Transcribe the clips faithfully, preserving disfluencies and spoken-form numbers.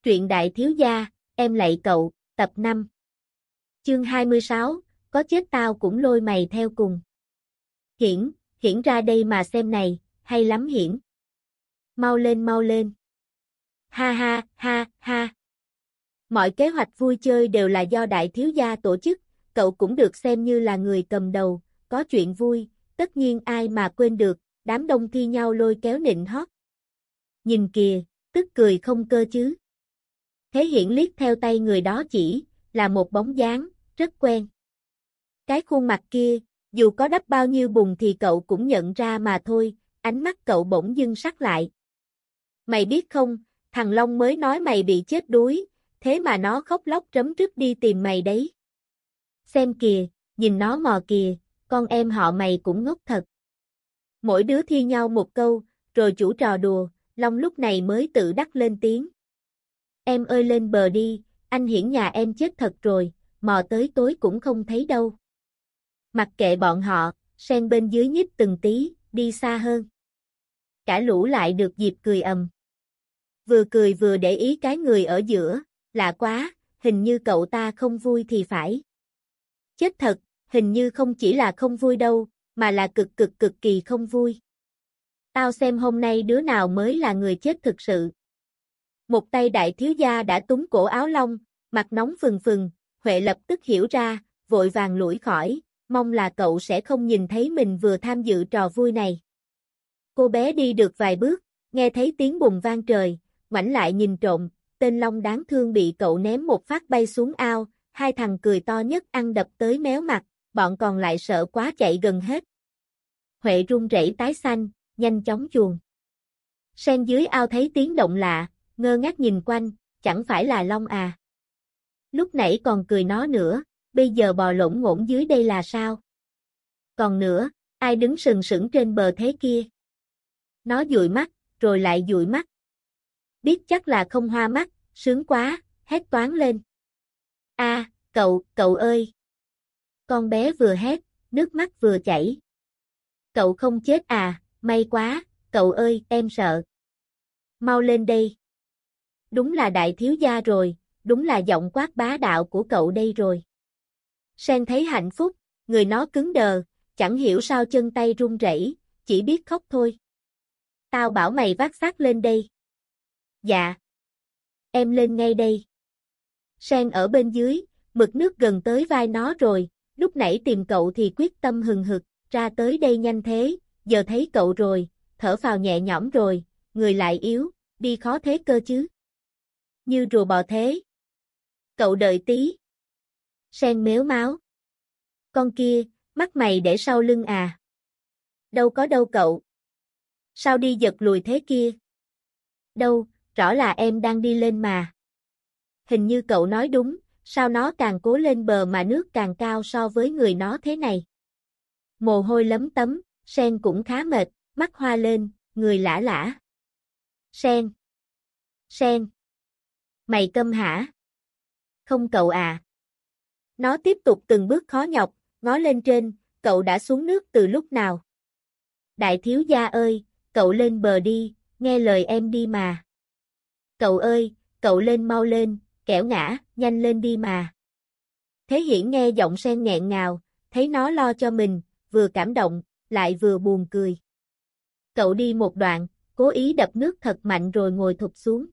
Truyện đại thiếu gia, em lạy cậu, tập năm. Chương hai mươi sáu, có chết tao cũng lôi mày theo cùng. Hiển, Hiển ra đây mà xem này, hay lắm Hiển. Mau lên mau lên. Ha ha, ha, ha. Mọi kế hoạch vui chơi đều là do đại thiếu gia tổ chức, cậu cũng được xem như là người cầm đầu, có chuyện vui, tất nhiên ai mà quên được, đám đông thi nhau lôi kéo nịnh hót. Nhìn kìa, tức cười không cơ chứ. Thế Hiển liếc theo tay người đó chỉ, là một bóng dáng, rất quen. Cái khuôn mặt kia, dù có đắp bao nhiêu bùn thì cậu cũng nhận ra mà thôi, ánh mắt cậu bỗng dưng sắc lại. Mày biết không, thằng Long mới nói mày bị chết đuối, thế mà nó khóc lóc rấm rứt đi tìm mày đấy. Xem kìa, nhìn nó mò kìa, con em họ mày cũng ngốc thật. Mỗi đứa thi nhau một câu, rồi chủ trò đùa, Long lúc này mới tự đắc lên tiếng. Em ơi lên bờ đi, anh Hiển nhà em chết thật rồi, mò tới tối cũng không thấy đâu. Mặc kệ bọn họ, Sen bên dưới nhích từng tí, đi xa hơn. Cả lũ lại được dịp cười ầm. Vừa cười vừa để ý cái người ở giữa, lạ quá, hình như cậu ta không vui thì phải. Chết thật, hình như không chỉ là không vui đâu, mà là cực cực cực kỳ không vui. Tao xem hôm nay đứa nào mới là người chết thực sự. Một tay đại thiếu gia đã túm cổ áo Long, mặt nóng phừng phừng, Huệ lập tức hiểu ra, vội vàng lủi khỏi, mong là cậu sẽ không nhìn thấy mình vừa tham dự trò vui này. Cô bé đi được vài bước, nghe thấy tiếng bùng vang trời, ngoảnh lại nhìn trộm, tên Long đáng thương bị cậu ném một phát bay xuống ao, hai thằng cười to nhất ăn đập tới méo mặt, bọn còn lại sợ quá chạy gần hết. Huệ run rẩy tái xanh, nhanh chóng chuồn. Sen dưới ao thấy tiếng động lạ, ngơ ngác nhìn quanh, chẳng phải là Long à. Lúc nãy còn cười nó nữa, bây giờ bò lổn ngổn dưới đây là sao? Còn nữa, ai đứng sừng sững trên bờ thế kia? Nó dụi mắt, rồi lại dụi mắt. Biết chắc là không hoa mắt, sướng quá, hét toáng lên. A, à, cậu, cậu ơi! Con bé vừa hét, nước mắt vừa chảy. Cậu không chết à, may quá, cậu ơi, em sợ. Mau lên đây. Đúng là đại thiếu gia rồi, đúng là giọng quát bá đạo của cậu đây rồi. Sen thấy hạnh phúc, người nó cứng đờ, chẳng hiểu sao chân tay run rẩy, chỉ biết khóc thôi. Tao bảo mày vác xác lên đây. Dạ. Em lên ngay đây. Sen ở bên dưới, mực nước gần tới vai nó rồi, lúc nãy tìm cậu thì quyết tâm hừng hực, ra tới đây nhanh thế, giờ thấy cậu rồi, thở phào nhẹ nhõm rồi, người lại yếu, đi khó thế cơ chứ. Như rùa bò thế. Cậu đợi tí. Sen mếu máo. Con kia, mắt mày để sau lưng à? Đâu có đâu cậu. Sao đi giật lùi thế kia? Đâu, rõ là em đang đi lên mà. Hình như cậu nói đúng, sao nó càng cố lên bờ mà nước càng cao so với người nó thế này. Mồ hôi lấm tấm, Sen cũng khá mệt, mắt hoa lên, người lả lả. Sen. Sen. Mày câm hả? Không cậu à. Nó tiếp tục từng bước khó nhọc, ngó lên trên, cậu đã xuống nước từ lúc nào? Đại thiếu gia ơi, cậu lên bờ đi, nghe lời em đi mà. Cậu ơi, cậu lên mau lên, kẻo ngã, nhanh lên đi mà. Thế Hiển nghe giọng Sen nghẹn ngào, thấy nó lo cho mình, vừa cảm động, lại vừa buồn cười. Cậu đi một đoạn, cố ý đập nước thật mạnh rồi ngồi thụp xuống.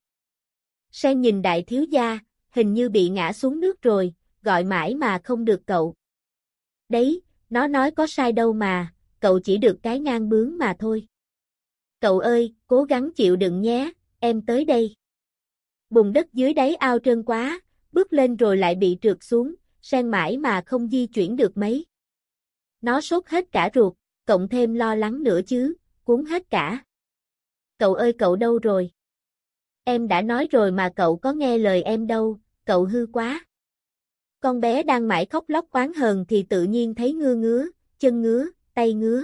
Sen nhìn đại thiếu gia, hình như bị ngã xuống nước rồi, gọi mãi mà không được cậu. Đấy, nó nói có sai đâu mà, cậu chỉ được cái ngang bướng mà thôi. Cậu ơi, cố gắng chịu đựng nhé, em tới đây. Bùn đất dưới đáy ao trơn quá, bước lên rồi lại bị trượt xuống, Sen mãi mà không di chuyển được mấy. Nó sốt hết cả ruột, cộng thêm lo lắng nữa chứ, cuốn hết cả. Cậu ơi cậu đâu rồi? Em đã nói rồi mà cậu có nghe lời em đâu, cậu hư quá. Con bé đang mãi khóc lóc oán hờn thì tự nhiên thấy ngứa ngứa, chân ngứa, tay ngứa.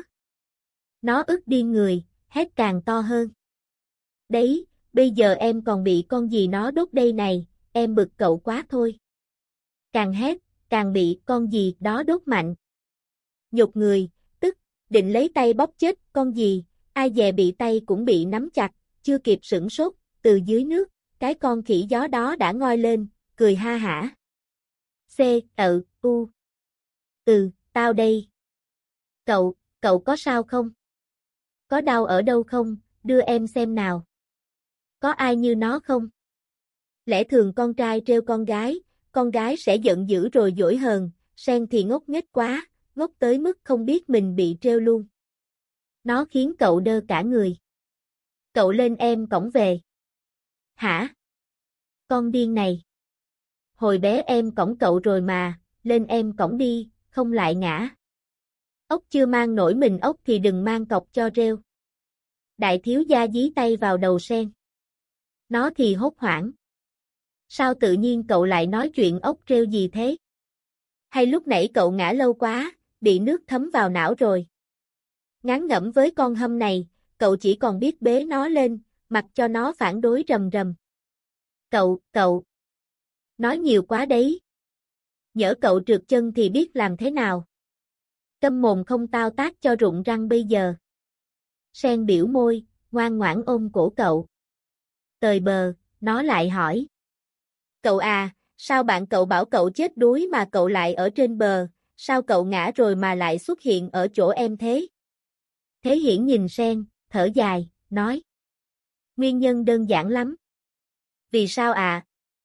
Nó ức điên người, hét càng to hơn. Đấy, bây giờ em còn bị con gì nó đốt đây này, em bực cậu quá thôi. Càng hét, càng bị con gì đó đốt mạnh. Nhục người, tức, định lấy tay bóp chết con gì, ai dè bị tay cũng bị nắm chặt, chưa kịp sửng sốt, từ dưới nước, cái con khỉ gió đó đã ngoi lên, cười ha hả. C, ừ, u. Ừ, tao đây. Cậu, cậu có sao không? Có đau ở đâu không, đưa em xem nào. Có ai như nó không? Lẽ thường con trai trêu con gái, con gái sẽ giận dữ rồi dỗi hờn, Sen thì ngốc nghếch quá, ngốc tới mức không biết mình bị trêu luôn. Nó khiến cậu đơ cả người. Cậu lên em cõng về. Hả? Con điên này. Hồi bé em cõng cậu rồi mà, lên em cõng đi, không lại ngã. Ốc chưa mang nổi mình ốc thì đừng mang cọc cho rêu. Đại thiếu gia dí tay vào đầu Sen. Nó thì hốt hoảng. Sao tự nhiên cậu lại nói chuyện ốc rêu gì thế? Hay lúc nãy cậu ngã lâu quá, bị nước thấm vào não rồi? Ngán ngẩm với con hâm này, cậu chỉ còn biết bế nó lên, mặc cho nó phản đối rầm rầm. Cậu, cậu. Nói nhiều quá đấy. Nhỡ cậu trượt chân thì biết làm thế nào? Câm mồm không tao tát cho rụng răng bây giờ. Sen biểu môi, ngoan ngoãn ôm cổ cậu. Tời bờ, nó lại hỏi. Cậu à, sao bạn cậu bảo cậu chết đuối mà cậu lại ở trên bờ, sao cậu ngã rồi mà lại xuất hiện ở chỗ em thế? Thế Hiển nhìn Sen, thở dài, nói. Nguyên nhân đơn giản lắm. Vì sao à?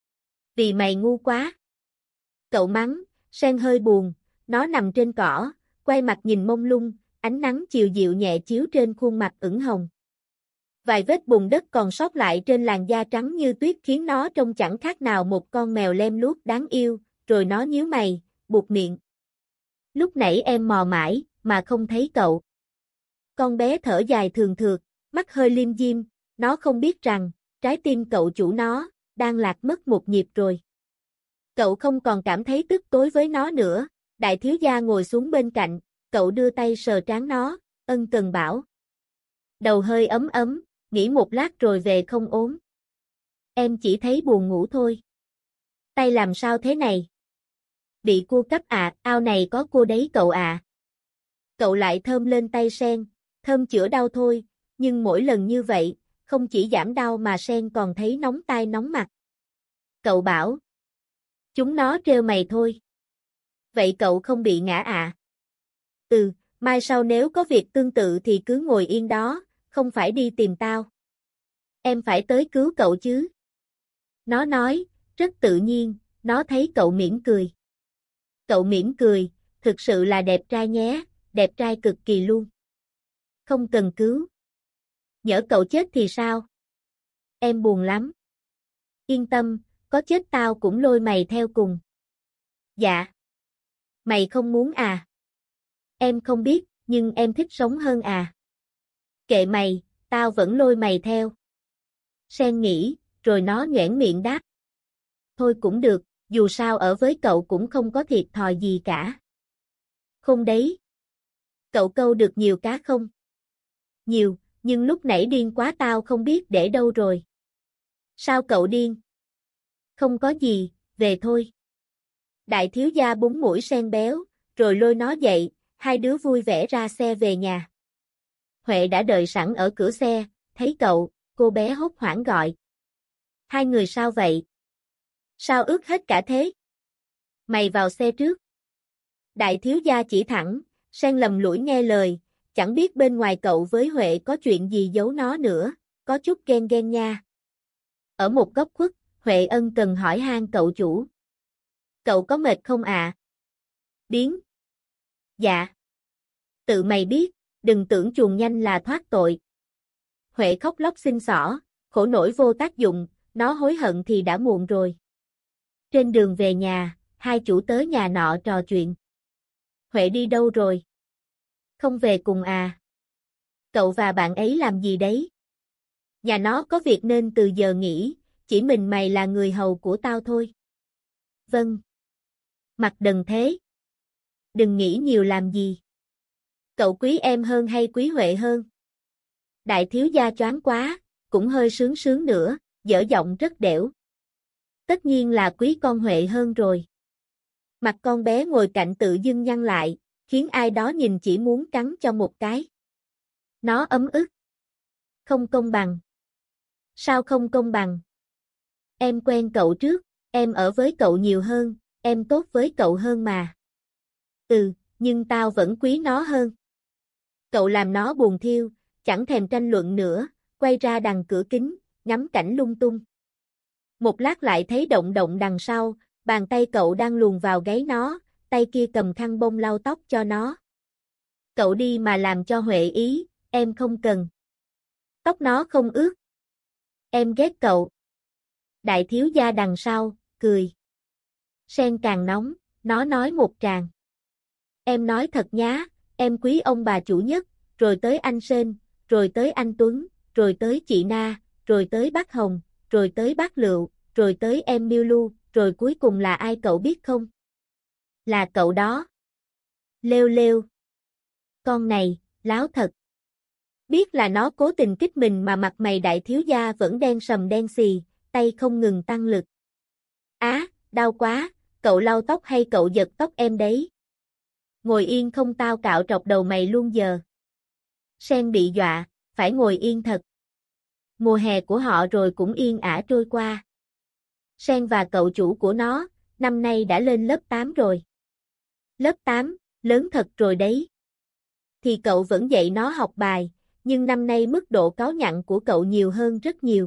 Vì mày ngu quá. Cậu mắng, Sen hơi buồn, nó nằm trên cỏ, quay mặt nhìn mông lung, ánh nắng chiều dịu nhẹ chiếu trên khuôn mặt ửng hồng. Vài vết bùn đất còn sót lại trên làn da trắng như tuyết khiến nó trông chẳng khác nào một con mèo lem luốc đáng yêu, rồi nó nhíu mày, buột miệng. Lúc nãy em mò mãi, mà không thấy cậu. Con bé thở dài thường thượt, mắt hơi liêm diêm, nó không biết rằng, trái tim cậu chủ nó, đang lạc mất một nhịp rồi. Cậu không còn cảm thấy tức tối với nó nữa, đại thiếu gia ngồi xuống bên cạnh, cậu đưa tay sờ trán nó, ân cần bảo. Đầu hơi ấm ấm, nghỉ một lát rồi về không ốm. Em chỉ thấy buồn ngủ thôi. Tay làm sao thế này? Bị cua cắp à, ao này có cua đấy cậu à. Cậu lại thơm lên tay Sen, thơm chữa đau thôi, nhưng mỗi lần như vậy, không chỉ giảm đau mà Sen còn thấy nóng tai nóng mặt. Cậu bảo. Chúng nó trêu mày thôi. Vậy cậu không bị ngã à? Ừ, mai sau nếu có việc tương tự thì cứ ngồi yên đó, không phải đi tìm tao. Em phải tới cứu cậu chứ. Nó nói, rất tự nhiên, nó thấy cậu mỉm cười. Cậu mỉm cười, thực sự là đẹp trai nhé, đẹp trai cực kỳ luôn. Không cần cứu. Nhỡ cậu chết thì sao? Em buồn lắm. Yên tâm, có chết tao cũng lôi mày theo cùng. Dạ. Mày không muốn à? Em không biết, nhưng em thích sống hơn à. Kệ mày, tao vẫn lôi mày theo. Sen nghĩ, rồi nó nhoẻn miệng đáp. Thôi cũng được, dù sao ở với cậu cũng không có thiệt thòi gì cả. Không đấy. Cậu câu được nhiều cá không? Nhiều, nhưng lúc nãy điên quá tao không biết để đâu rồi. Sao cậu điên? Không có gì, về thôi. Đại thiếu gia búng mũi Sen béo, rồi lôi nó dậy, hai đứa vui vẻ ra xe về nhà. Huệ đã đợi sẵn ở cửa xe, thấy cậu, cô bé hốt hoảng gọi. Hai người sao vậy? Sao ướt hết cả thế? Mày vào xe trước. Đại thiếu gia chỉ thẳng, Sen lầm lũi nghe lời, chẳng biết bên ngoài cậu với Huệ có chuyện gì giấu nó nữa, có chút ghen ghen nha. Ở một góc khuất, Huệ ân cần hỏi han cậu chủ. Cậu có mệt không ạ? À? Biến. Dạ. Tự mày biết, đừng tưởng chuồn nhanh là thoát tội. Huệ khóc lóc xin xỏ, khổ nổi vô tác dụng, nó hối hận thì đã muộn rồi. Trên đường về nhà, hai chủ tớ nhà nọ trò chuyện. Huệ đi đâu rồi? Không về cùng à? Cậu và bạn ấy làm gì đấy? Nhà nó có việc nên từ giờ nghỉ, chỉ mình mày là người hầu của tao thôi. Vâng. Mặt đần thế. Đừng nghĩ nhiều làm gì. Cậu quý em hơn hay quý Huệ hơn? Đại thiếu gia choáng quá, cũng hơi sướng sướng nữa, dở giọng rất đẻo. Tất nhiên là quý con Huệ hơn rồi. Mặt con bé ngồi cạnh tự dưng nhăn lại, khiến ai đó nhìn chỉ muốn cắn cho một cái. Nó ấm ức. Không công bằng. Sao không công bằng? Em quen cậu trước, em ở với cậu nhiều hơn, em tốt với cậu hơn mà. Ừ, nhưng tao vẫn quý nó hơn. Cậu làm nó buồn thiêu, chẳng thèm tranh luận nữa, quay ra đằng cửa kính, ngắm cảnh lung tung. Một lát lại thấy động động đằng sau, bàn tay cậu đang luồn vào gáy nó, tay kia cầm khăn bông lau tóc cho nó. Cậu đi mà làm cho Huệ ý, em không cần. Tóc nó không ướt. Em ghét cậu. Đại thiếu gia đằng sau, cười. Sen càng nóng, nó nói một tràng. Em nói thật nhá, em quý ông bà chủ nhất, rồi tới anh Sên, rồi tới anh Tuấn, rồi tới chị Na, rồi tới bác Hồng, rồi tới bác Lựu, rồi tới em Miêu Lu, rồi cuối cùng là ai cậu biết không? Là cậu đó. Lêu lêu. Con này, láo thật. Biết là nó cố tình kích mình mà mặt mày đại thiếu gia vẫn đen sầm đen xì, tay không ngừng tăng lực. Á, đau quá, cậu lau tóc hay cậu giật tóc em đấy? Ngồi yên không tao cạo trọc đầu mày luôn giờ. Sen bị dọa, phải ngồi yên thật. Mùa hè của họ rồi cũng yên ả trôi qua. Sen và cậu chủ của nó, năm nay đã lên lớp tám rồi. Lớp tám, lớn thật rồi đấy. Thì cậu vẫn dạy nó học bài, nhưng năm nay mức độ cáu nhặn của cậu nhiều hơn rất nhiều.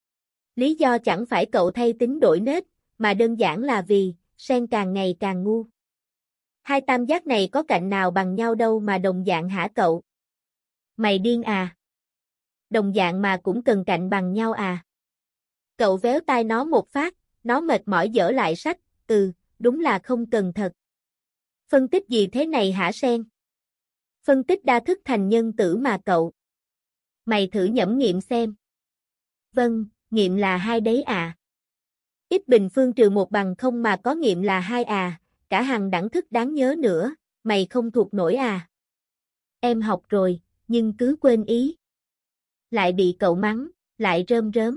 Lý do chẳng phải cậu thay tính đổi nết, mà đơn giản là vì, Sen càng ngày càng ngu. Hai tam giác này có cạnh nào bằng nhau đâu mà đồng dạng hả cậu? Mày điên à? Đồng dạng mà cũng cần cạnh bằng nhau à? Cậu véo tai nó một phát, nó mệt mỏi dở lại sách, ừ, đúng là không cần thật. Phân tích gì thế này hả Sen? Phân tích đa thức thành nhân tử mà cậu. Mày thử nhẩm nghiệm xem. Vâng, nghiệm là hai đấy à. Ít bình phương trừ một bằng không mà có nghiệm là hai à, cả hàng đẳng thức đáng nhớ nữa, mày không thuộc nổi à. Em học rồi, nhưng cứ quên ý. Lại bị cậu mắng, lại rơm rớm.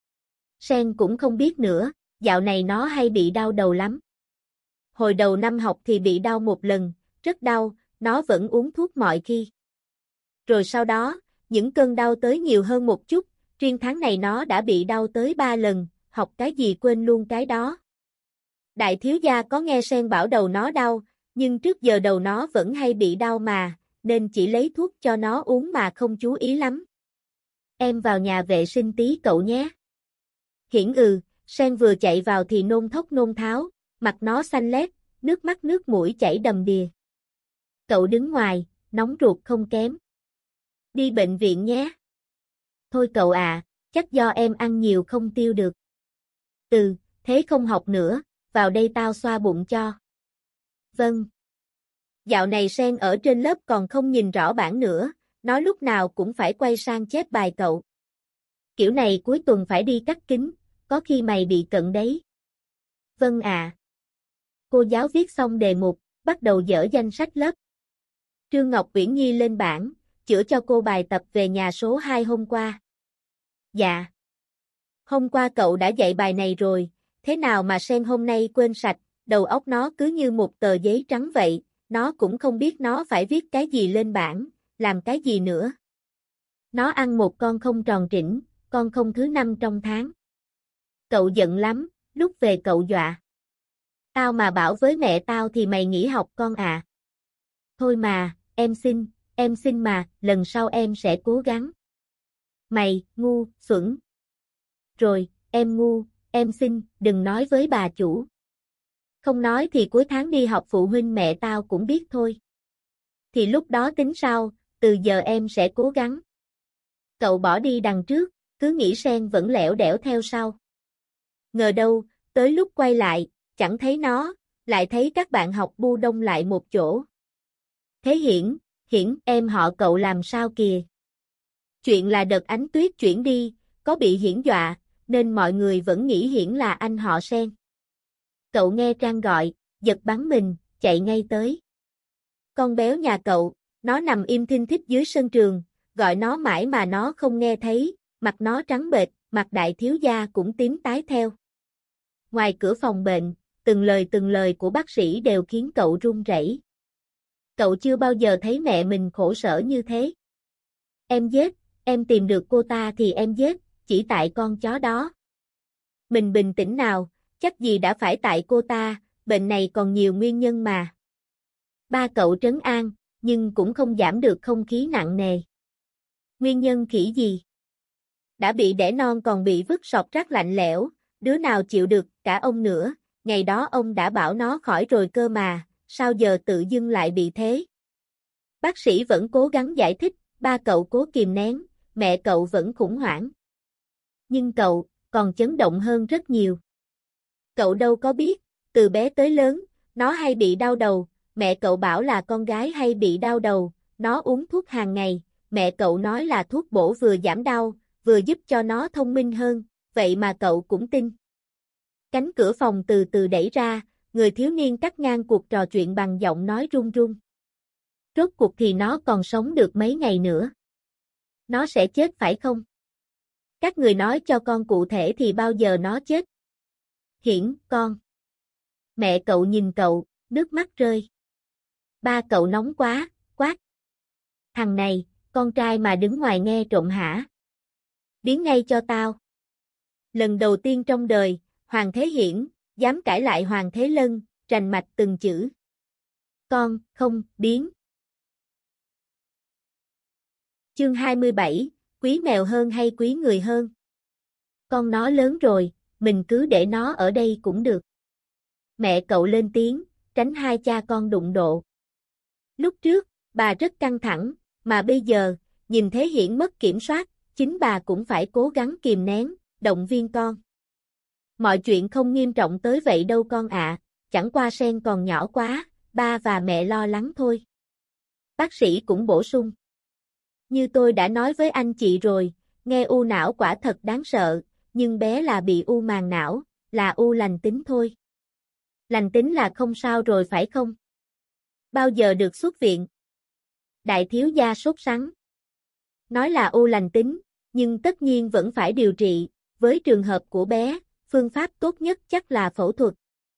Sen cũng không biết nữa, dạo này nó hay bị đau đầu lắm. Hồi đầu năm học thì bị đau một lần, rất đau, nó vẫn uống thuốc mọi khi. Rồi sau đó, những cơn đau tới nhiều hơn một chút, riêng tháng này nó đã bị đau tới ba lần, học cái gì quên luôn cái đó. Đại thiếu gia có nghe Sen bảo đầu nó đau, nhưng trước giờ đầu nó vẫn hay bị đau mà, nên chỉ lấy thuốc cho nó uống mà không chú ý lắm. Em vào nhà vệ sinh tí cậu nhé. Hiển ừ, Sen vừa chạy vào thì nôn thốc nôn tháo, mặt nó xanh lét, nước mắt nước mũi chảy đầm đìa. Cậu đứng ngoài, nóng ruột không kém. Đi bệnh viện nhé. Thôi cậu à, chắc do em ăn nhiều không tiêu được. Ừ, thế không học nữa, vào đây tao xoa bụng cho. Vâng. Dạo này Sen ở trên lớp còn không nhìn rõ bảng nữa, nó lúc nào cũng phải quay sang chép bài cậu. Kiểu này cuối tuần phải đi cắt kính, có khi mày bị cận đấy. Vâng à. Cô giáo viết xong đề mục, bắt đầu dở danh sách lớp. Trương Ngọc Uyển Nhi lên bảng, chữa cho cô bài tập về nhà số hai hôm qua. Dạ. Hôm qua cậu đã dạy bài này rồi, thế nào mà Sen hôm nay quên sạch, đầu óc nó cứ như một tờ giấy trắng vậy, nó cũng không biết nó phải viết cái gì lên bảng, làm cái gì nữa. Nó ăn một con không tròn trĩnh, con không thứ năm trong tháng. Cậu giận lắm, lúc về cậu dọa. Tao mà bảo với mẹ tao thì mày nghỉ học con à. Thôi mà, em xin, em xin mà, lần sau em sẽ cố gắng. Mày, ngu, xuẩn. Rồi, em ngu, em xin, đừng nói với bà chủ. Không nói thì cuối tháng đi học phụ huynh mẹ tao cũng biết thôi. Thì lúc đó tính sao, từ giờ em sẽ cố gắng. Cậu bỏ đi đằng trước, cứ nghĩ Sen vẫn lẻo đẻo theo sau. Ngờ đâu, tới lúc quay lại, chẳng thấy nó, lại thấy các bạn học bu đông lại một chỗ. Thế Hiển, Hiển, em họ cậu làm sao kìa? Chuyện là đợt Ánh Tuyết chuyển đi, có bị Hiển dọa, nên mọi người vẫn nghĩ Hiển là anh họ Sen. Cậu nghe Trang gọi, giật bắn mình, chạy ngay tới. Con béo nhà cậu, nó nằm im thinh thích dưới sân trường, gọi nó mãi mà nó không nghe thấy, mặt nó trắng bệch, mặt đại thiếu gia cũng tím tái theo. Ngoài cửa phòng bệnh, từng lời từng lời của bác sĩ đều khiến cậu run rẩy. Cậu chưa bao giờ thấy mẹ mình khổ sở như thế. Em giết, em tìm được cô ta thì em giết, chỉ tại con chó đó. Mình bình tĩnh nào, chắc gì đã phải tại cô ta, bệnh này còn nhiều nguyên nhân mà. Ba cậu trấn an, nhưng cũng không giảm được không khí nặng nề. Nguyên nhân khỉ gì? Đã bị đẻ non còn bị vứt sọt rác lạnh lẽo, đứa nào chịu được, cả ông nữa, ngày đó ông đã bảo nó khỏi rồi cơ mà, sao giờ tự dưng lại bị thế? Bác sĩ vẫn cố gắng giải thích, ba cậu cố kìm nén, mẹ cậu vẫn khủng hoảng. Nhưng cậu, còn chấn động hơn rất nhiều. Cậu đâu có biết, từ bé tới lớn, nó hay bị đau đầu, mẹ cậu bảo là con gái hay bị đau đầu, nó uống thuốc hàng ngày, mẹ cậu nói là thuốc bổ vừa giảm đau, vừa giúp cho nó thông minh hơn, vậy mà cậu cũng tin. Cánh cửa phòng từ từ đẩy ra, người thiếu niên cắt ngang cuộc trò chuyện bằng giọng nói run run. Rốt cuộc thì nó còn sống được mấy ngày nữa. Nó sẽ chết phải không? Các người nói cho con cụ thể thì bao giờ nó chết? Hiển, con. Mẹ cậu nhìn cậu, nước mắt rơi. Ba cậu nóng quá, quát. Thằng này, con trai mà đứng ngoài nghe trộm hả? Biến ngay cho tao. Lần đầu tiên trong đời, Hoàng Thế Hiển, dám cãi lại Hoàng Thế Lân, rành mạch từng chữ. Con, không, biến. Chương hai mươi bảy, quý mèo hơn hay quý người hơn? Con nó lớn rồi, mình cứ để nó ở đây cũng được. Mẹ cậu lên tiếng, tránh hai cha con đụng độ. Lúc trước, bà rất căng thẳng, mà bây giờ, nhìn Thế Hiển mất kiểm soát, chính bà cũng phải cố gắng kìm nén, động viên con. Mọi chuyện không nghiêm trọng tới vậy đâu con ạ, chẳng qua Sen còn nhỏ quá, ba và mẹ lo lắng thôi. Bác sĩ cũng bổ sung. Như tôi đã nói với anh chị rồi, nghe u não quả thật đáng sợ, nhưng bé là bị u màng não, là u lành tính thôi. Lành tính là không sao rồi phải không? Bao giờ được xuất viện? Đại thiếu gia sốt sắng. Nói là u lành tính, nhưng tất nhiên vẫn phải điều trị, với trường hợp của bé, phương pháp tốt nhất chắc là phẫu thuật.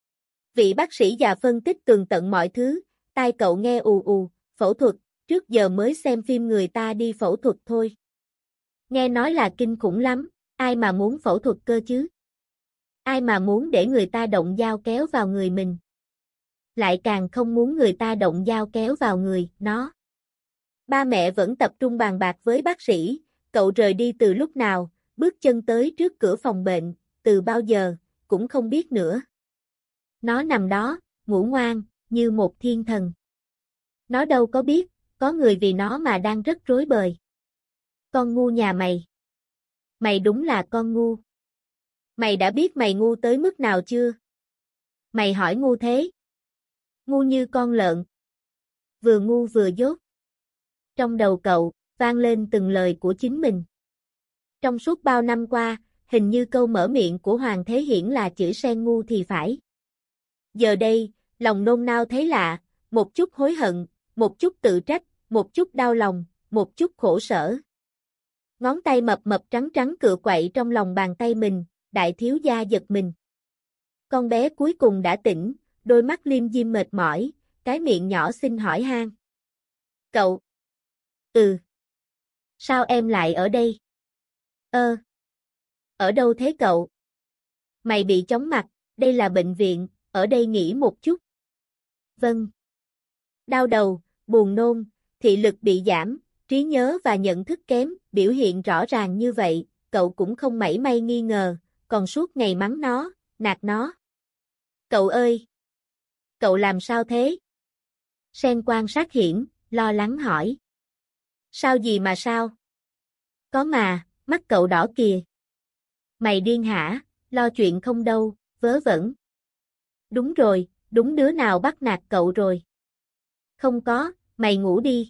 Vị bác sĩ già phân tích tường tận mọi thứ, tai cậu nghe ù ù, phẫu thuật, trước giờ mới xem phim người ta đi phẫu thuật thôi. Nghe nói là kinh khủng lắm, ai mà muốn phẫu thuật cơ chứ? Ai mà muốn để người ta động dao kéo vào người mình? Lại càng không muốn người ta động dao kéo vào người, nó. Ba mẹ vẫn tập trung bàn bạc với bác sĩ, cậu rời đi từ lúc nào, bước chân tới trước cửa phòng bệnh, từ bao giờ, cũng không biết nữa. Nó nằm đó, ngủ ngoan, như một thiên thần. Nó đâu có biết, có người vì nó mà đang rất rối bời. Con ngu nhà mày. Mày đúng là con ngu. Mày đã biết mày ngu tới mức nào chưa? Mày hỏi ngu thế. Ngu như con lợn. Vừa ngu vừa dốt. Trong đầu cậu, vang lên từng lời của chính mình. Trong suốt bao năm qua, hình như câu mở miệng của Hoàng Thế Hiển là chữ Sen ngu thì phải. Giờ đây, lòng nôn nao thấy lạ, một chút hối hận, một chút tự trách, một chút đau lòng, một chút khổ sở. Ngón tay mập mập trắng trắng cựa quậy trong lòng bàn tay mình, đại thiếu gia giật mình. Con bé cuối cùng đã tỉnh, đôi mắt liêm diêm mệt mỏi, cái miệng nhỏ xinh hỏi han. Cậu? Ừ. Sao em lại ở đây? Ơ. Ở đâu thế cậu? Mày bị chóng mặt, đây là bệnh viện, ở đây nghỉ một chút. Vâng. Đau đầu, buồn nôn, thị lực bị giảm, trí nhớ và nhận thức kém, biểu hiện rõ ràng như vậy, cậu cũng không mảy may nghi ngờ, còn suốt ngày mắng nó, nạt nó. Cậu ơi! Cậu làm sao thế? Sen quan sát Hiển, lo lắng hỏi. Sao gì mà sao? Có mà, mắt cậu đỏ kìa. Mày điên hả, lo chuyện không đâu, vớ vẩn. Đúng rồi, đúng đứa nào bắt nạt cậu rồi. Không có, mày ngủ đi.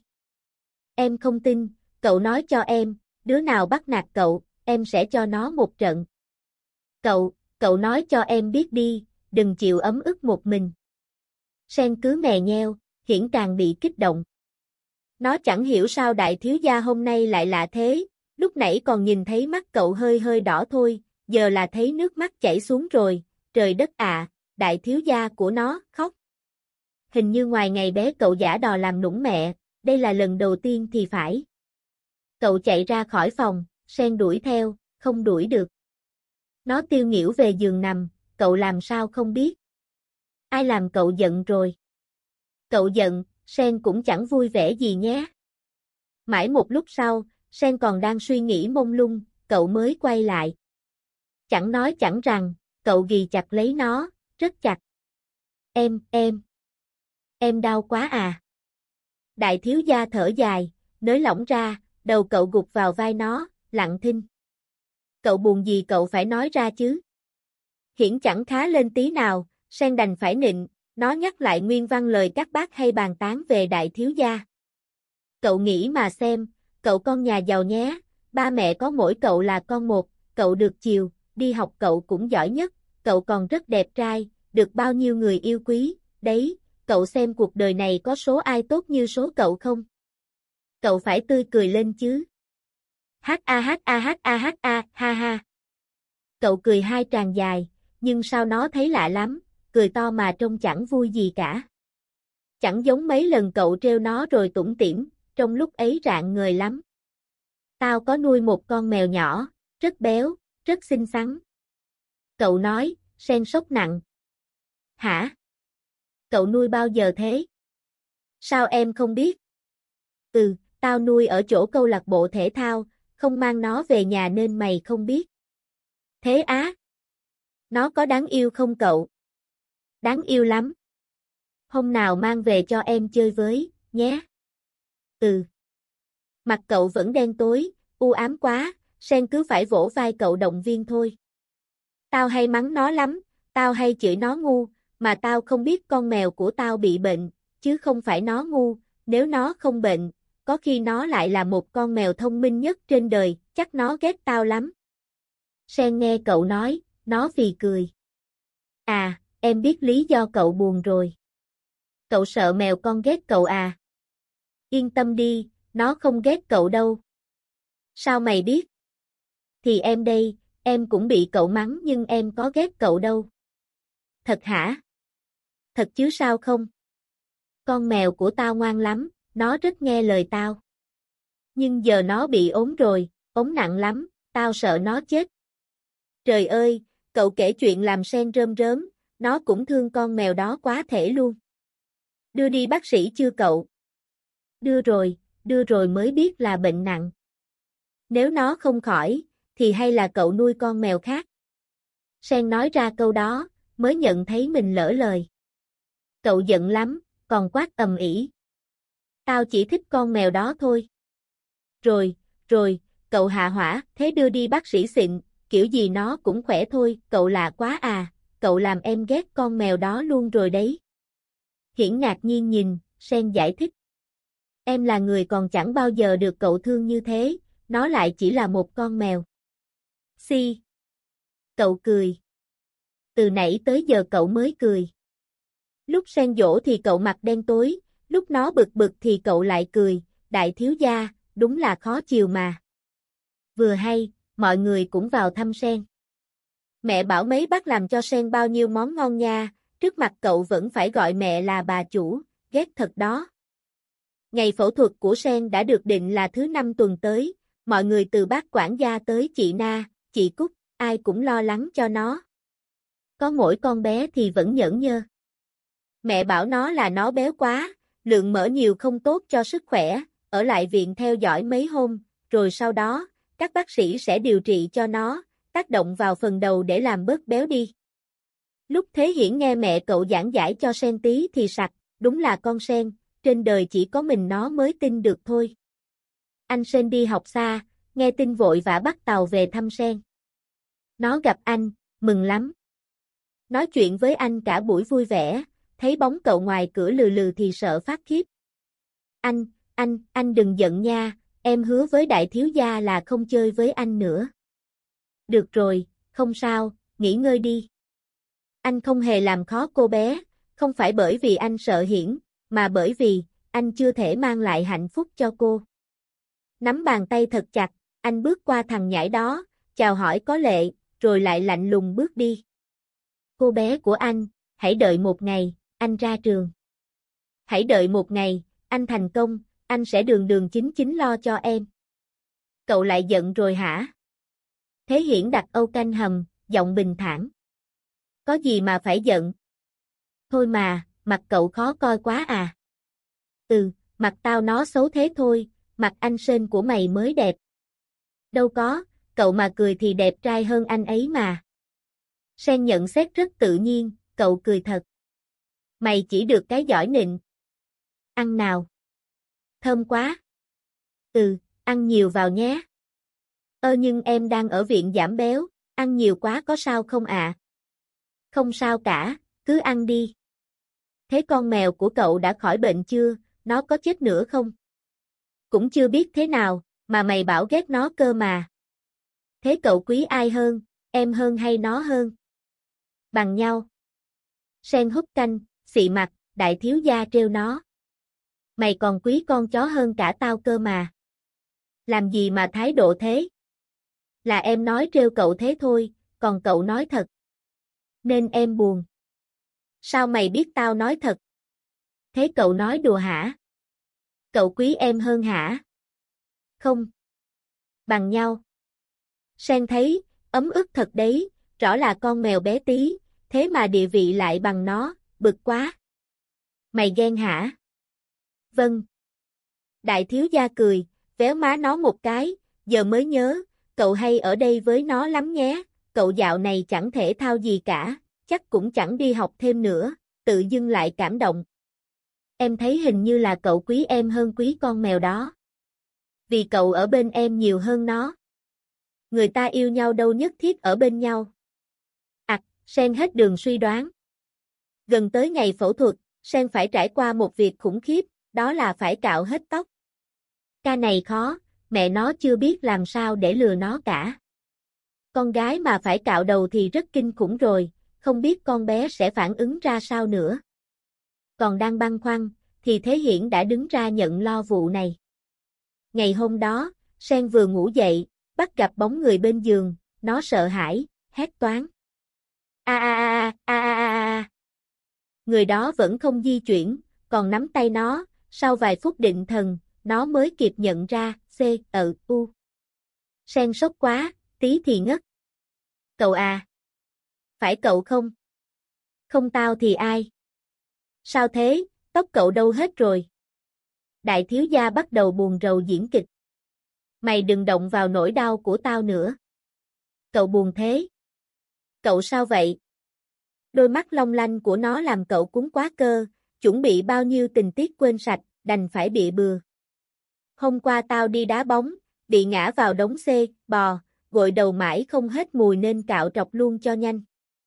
Em không tin, cậu nói cho em, đứa nào bắt nạt cậu, em sẽ cho nó một trận. Cậu, cậu nói cho em biết đi, đừng chịu ấm ức một mình. Sen cứ mè nheo, Hiển càng bị kích động. Nó chẳng hiểu sao đại thiếu gia hôm nay lại lạ thế, lúc nãy còn nhìn thấy mắt cậu hơi hơi đỏ thôi, giờ là thấy nước mắt chảy xuống rồi, trời đất ạ, đại thiếu gia của nó, khóc. Hình như ngoài ngày bé cậu giả đò làm nũng mẹ, đây là lần đầu tiên thì phải. Cậu chạy ra khỏi phòng, Sen đuổi theo, không đuổi được. Nó tiêu nghỉu về giường nằm, cậu làm sao không biết. Ai làm cậu giận rồi? Cậu giận, Sen cũng chẳng vui vẻ gì nhé. Mãi một lúc sau, Sen còn đang suy nghĩ mông lung, cậu mới quay lại. Chẳng nói chẳng rằng, cậu ghì chặt lấy nó, rất chặt. Em, em. Em đau quá à. Đại thiếu gia thở dài, nới lỏng ra, đầu cậu gục vào vai nó, lặng thinh. Cậu buồn gì cậu phải nói ra chứ. Hiển chẳng khá lên tí nào, Sen đành phải nịnh, nó nhắc lại nguyên văn lời các bác hay bàn tán về đại thiếu gia. Cậu nghĩ mà xem, cậu con nhà giàu nhé, ba mẹ có mỗi cậu là con một, cậu được chiều, đi học cậu cũng giỏi nhất, cậu còn rất đẹp trai, được bao nhiêu người yêu quý, đấy, cậu xem cuộc đời này có số ai tốt như số cậu không? Cậu phải tươi cười lên chứ. Hát a hát a hát a hát a, ha ha. Cậu cười hai tràng dài, nhưng sao nó thấy lạ lắm, cười to mà trông chẳng vui gì cả. Chẳng giống mấy lần cậu trêu nó rồi tủm tỉm, trong lúc ấy rạng ngời lắm. Tao có nuôi một con mèo nhỏ, rất béo, rất xinh xắn. Cậu nói, Sen sốc nặng. Hả? Cậu nuôi bao giờ thế? Sao em không biết? Ừ, tao nuôi ở chỗ câu lạc bộ thể thao, không mang nó về nhà nên mày không biết. Thế á? Nó có đáng yêu không cậu? Đáng yêu lắm. Hôm nào mang về cho em chơi với, nhé. Ừ. Mặt cậu vẫn đen tối, u ám quá, Sen cứ phải vỗ vai cậu động viên thôi. Tao hay mắng nó lắm, tao hay chửi nó ngu, mà tao không biết con mèo của tao bị bệnh, chứ không phải nó ngu, nếu nó không bệnh, có khi nó lại là một con mèo thông minh nhất trên đời, chắc nó ghét tao lắm. Sen nghe cậu nói, nó phì cười. À, em biết lý do cậu buồn rồi. Cậu sợ mèo con ghét cậu à? Yên tâm đi, nó không ghét cậu đâu. Sao mày biết? Thì em đây, em cũng bị cậu mắng nhưng em có ghét cậu đâu. Thật hả? Thật chứ sao không? Con mèo của tao ngoan lắm, nó rất nghe lời tao. Nhưng giờ nó bị ốm rồi, ốm nặng lắm, tao sợ nó chết. Trời ơi, cậu kể chuyện làm Sen rơm rớm, nó cũng thương con mèo đó quá thể luôn. Đưa đi bác sĩ chưa cậu? Đưa rồi, đưa rồi mới biết là bệnh nặng. Nếu nó không khỏi, thì hay là cậu nuôi con mèo khác. Sen nói ra câu đó, mới nhận thấy mình lỡ lời. Cậu giận lắm, còn quát ầm ĩ. Tao chỉ thích con mèo đó thôi. Rồi, rồi, cậu hạ hỏa, thế đưa đi bác sĩ xịn, kiểu gì nó cũng khỏe thôi, cậu lạ quá à, cậu làm em ghét con mèo đó luôn rồi đấy. Hiển ngạc nhiên nhìn, Sen giải thích. Em là người còn chẳng bao giờ được cậu thương như thế, nó lại chỉ là một con mèo. Si. Cậu cười. Từ nãy tới giờ cậu mới cười. Lúc Sen dỗ thì cậu mặt đen tối, lúc nó bực bực thì cậu lại cười, đại thiếu gia, đúng là khó chiều mà. Vừa hay, mọi người cũng vào thăm Sen. Mẹ bảo mấy bác làm cho Sen bao nhiêu món ngon nha, trước mặt cậu vẫn phải gọi mẹ là bà chủ, ghét thật đó. Ngày phẫu thuật của Sen đã được định là thứ năm tuần tới, mọi người từ bác quản gia tới chị Na, chị Cúc, ai cũng lo lắng cho nó. Có mỗi con bé thì vẫn nhởn nhơ. Mẹ bảo nó là nó béo quá, lượng mỡ nhiều không tốt cho sức khỏe, ở lại viện theo dõi mấy hôm, rồi sau đó, các bác sĩ sẽ điều trị cho nó, tác động vào phần đầu để làm bớt béo đi. Lúc Thế Hiển nghe mẹ cậu giảng giải cho Sen tí thì sặc, đúng là con Sen, trên đời chỉ có mình nó mới tin được thôi. Anh Sen đi học xa, nghe tin vội vã bắt tàu về thăm Sen. Nó gặp anh, mừng lắm. Nói chuyện với anh cả buổi vui vẻ, thấy bóng cậu ngoài cửa lừ lừ thì sợ phát khiếp. Anh, anh, anh đừng giận nha, em hứa với đại thiếu gia là không chơi với anh nữa. Được rồi, không sao, nghỉ ngơi đi. Anh không hề làm khó cô bé, không phải bởi vì anh sợ Hiển, mà bởi vì, anh chưa thể mang lại hạnh phúc cho cô. Nắm bàn tay thật chặt, anh bước qua thằng nhãi đó, chào hỏi có lệ, rồi lại lạnh lùng bước đi. Cô bé của anh, hãy đợi một ngày, anh ra trường. Hãy đợi một ngày, anh thành công, anh sẽ đường đường chính chính lo cho em. Cậu lại giận rồi hả? Thế Hiển đặt âu canh hầm, giọng bình thản. Có gì mà phải giận? Thôi mà, mặt cậu khó coi quá à. Ừ, mặt tao nó xấu thế thôi, mặt anh sên của mày mới đẹp. Đâu có, cậu mà cười thì đẹp trai hơn anh ấy mà. Sen nhận xét rất tự nhiên, cậu cười thật. Mày chỉ được cái giỏi nịnh. Ăn nào. Thơm quá. Ừ, ăn nhiều vào nhé. Ơ nhưng em đang ở viện giảm béo, ăn nhiều quá có sao không ạ? À? Không sao cả, cứ ăn đi. Thế con mèo của cậu đã khỏi bệnh chưa, nó có chết nữa không? Cũng chưa biết thế nào, mà mày bảo ghét nó cơ mà. Thế cậu quý ai hơn, em hơn hay nó hơn? Bằng nhau. Sen húp canh, xị mặt, đại thiếu gia trêu nó. Mày còn quý con chó hơn cả tao cơ mà. Làm gì mà thái độ thế? Là em nói trêu cậu thế thôi, còn cậu nói thật. Nên em buồn. Sao mày biết tao nói thật? Thế cậu nói đùa hả? Cậu quý em hơn hả? Không. Bằng nhau. Sen thấy, ấm ức thật đấy, rõ là con mèo bé tí, thế mà địa vị lại bằng nó, bực quá. Mày ghen hả? Vâng. Đại thiếu gia cười, véo má nó một cái, giờ mới nhớ, cậu hay ở đây với nó lắm nhé, cậu dạo này chẳng thể thao gì cả, chắc cũng chẳng đi học thêm nữa, tự dưng lại cảm động. Em thấy hình như là cậu quý em hơn quý con mèo đó. Vì cậu ở bên em nhiều hơn nó. Người ta yêu nhau đâu nhất thiết ở bên nhau. Ặc, à, Sen hết đường suy đoán. Gần tới ngày phẫu thuật, Sen phải trải qua một việc khủng khiếp, đó là phải cạo hết tóc. Ca này khó, mẹ nó chưa biết làm sao để lừa nó cả. Con gái mà phải cạo đầu thì rất kinh khủng rồi, không biết con bé sẽ phản ứng ra sao nữa. Còn đang băn khoăn, thì Thế Hiển đã đứng ra nhận lo vụ này. Ngày hôm đó, Sen vừa ngủ dậy, bắt gặp bóng người bên giường, nó sợ hãi, hét toáng. A a a a a a a. Người đó vẫn không di chuyển, còn nắm tay nó, sau vài phút định thần, nó mới kịp nhận ra, C, ờ, U. Sen sốc quá, tí thì ngất. Cậu à? Phải cậu không? Không tao thì ai? Sao thế, tóc cậu đâu hết rồi? Đại thiếu gia bắt đầu buồn rầu diễn kịch. Mày đừng động vào nỗi đau của tao nữa. Cậu buồn thế. Cậu sao vậy? Đôi mắt long lanh của nó làm cậu cuốn quá cơ, chuẩn bị bao nhiêu tình tiết quên sạch, đành phải bịa bừa. Hôm qua tao đi đá bóng, bị ngã vào đống xê, bò, gội đầu mãi không hết mùi nên cạo trọc luôn cho nhanh.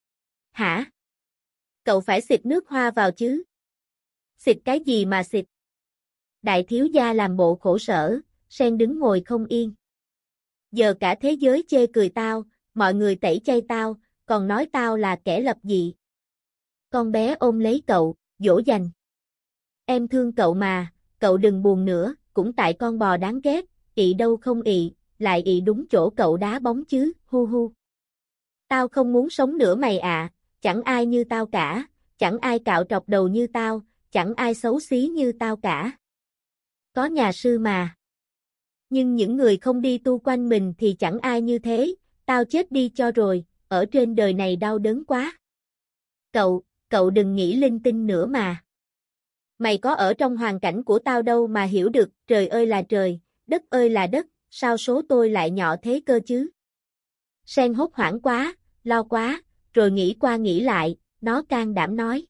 Hả? Cậu phải xịt nước hoa vào chứ? Xịt cái gì mà xịt? Đại thiếu gia làm bộ khổ sở, Sen đứng ngồi không yên. Giờ cả thế giới chê cười tao, mọi người tẩy chay tao, còn nói tao là kẻ lập dị. Con bé ôm lấy cậu, dỗ dành. Em thương cậu mà, cậu đừng buồn nữa, cũng tại con bò đáng ghét, ị đâu không ị, lại ị đúng chỗ cậu đá bóng chứ, hu hu. Tao không muốn sống nữa mày ạ, à, chẳng ai như tao cả, chẳng ai cạo trọc đầu như tao, chẳng ai xấu xí như tao cả. Có nhà sư mà. Nhưng những người không đi tu quanh mình thì chẳng ai như thế, tao chết đi cho rồi, ở trên đời này đau đớn quá. Cậu, cậu đừng nghĩ linh tinh nữa mà. Mày có ở trong hoàn cảnh của tao đâu mà hiểu được, trời ơi là trời, đất ơi là đất, sao số tôi lại nhỏ thế cơ chứ? Sen hốt hoảng quá, lo quá, rồi nghĩ qua nghĩ lại, nó can đảm nói.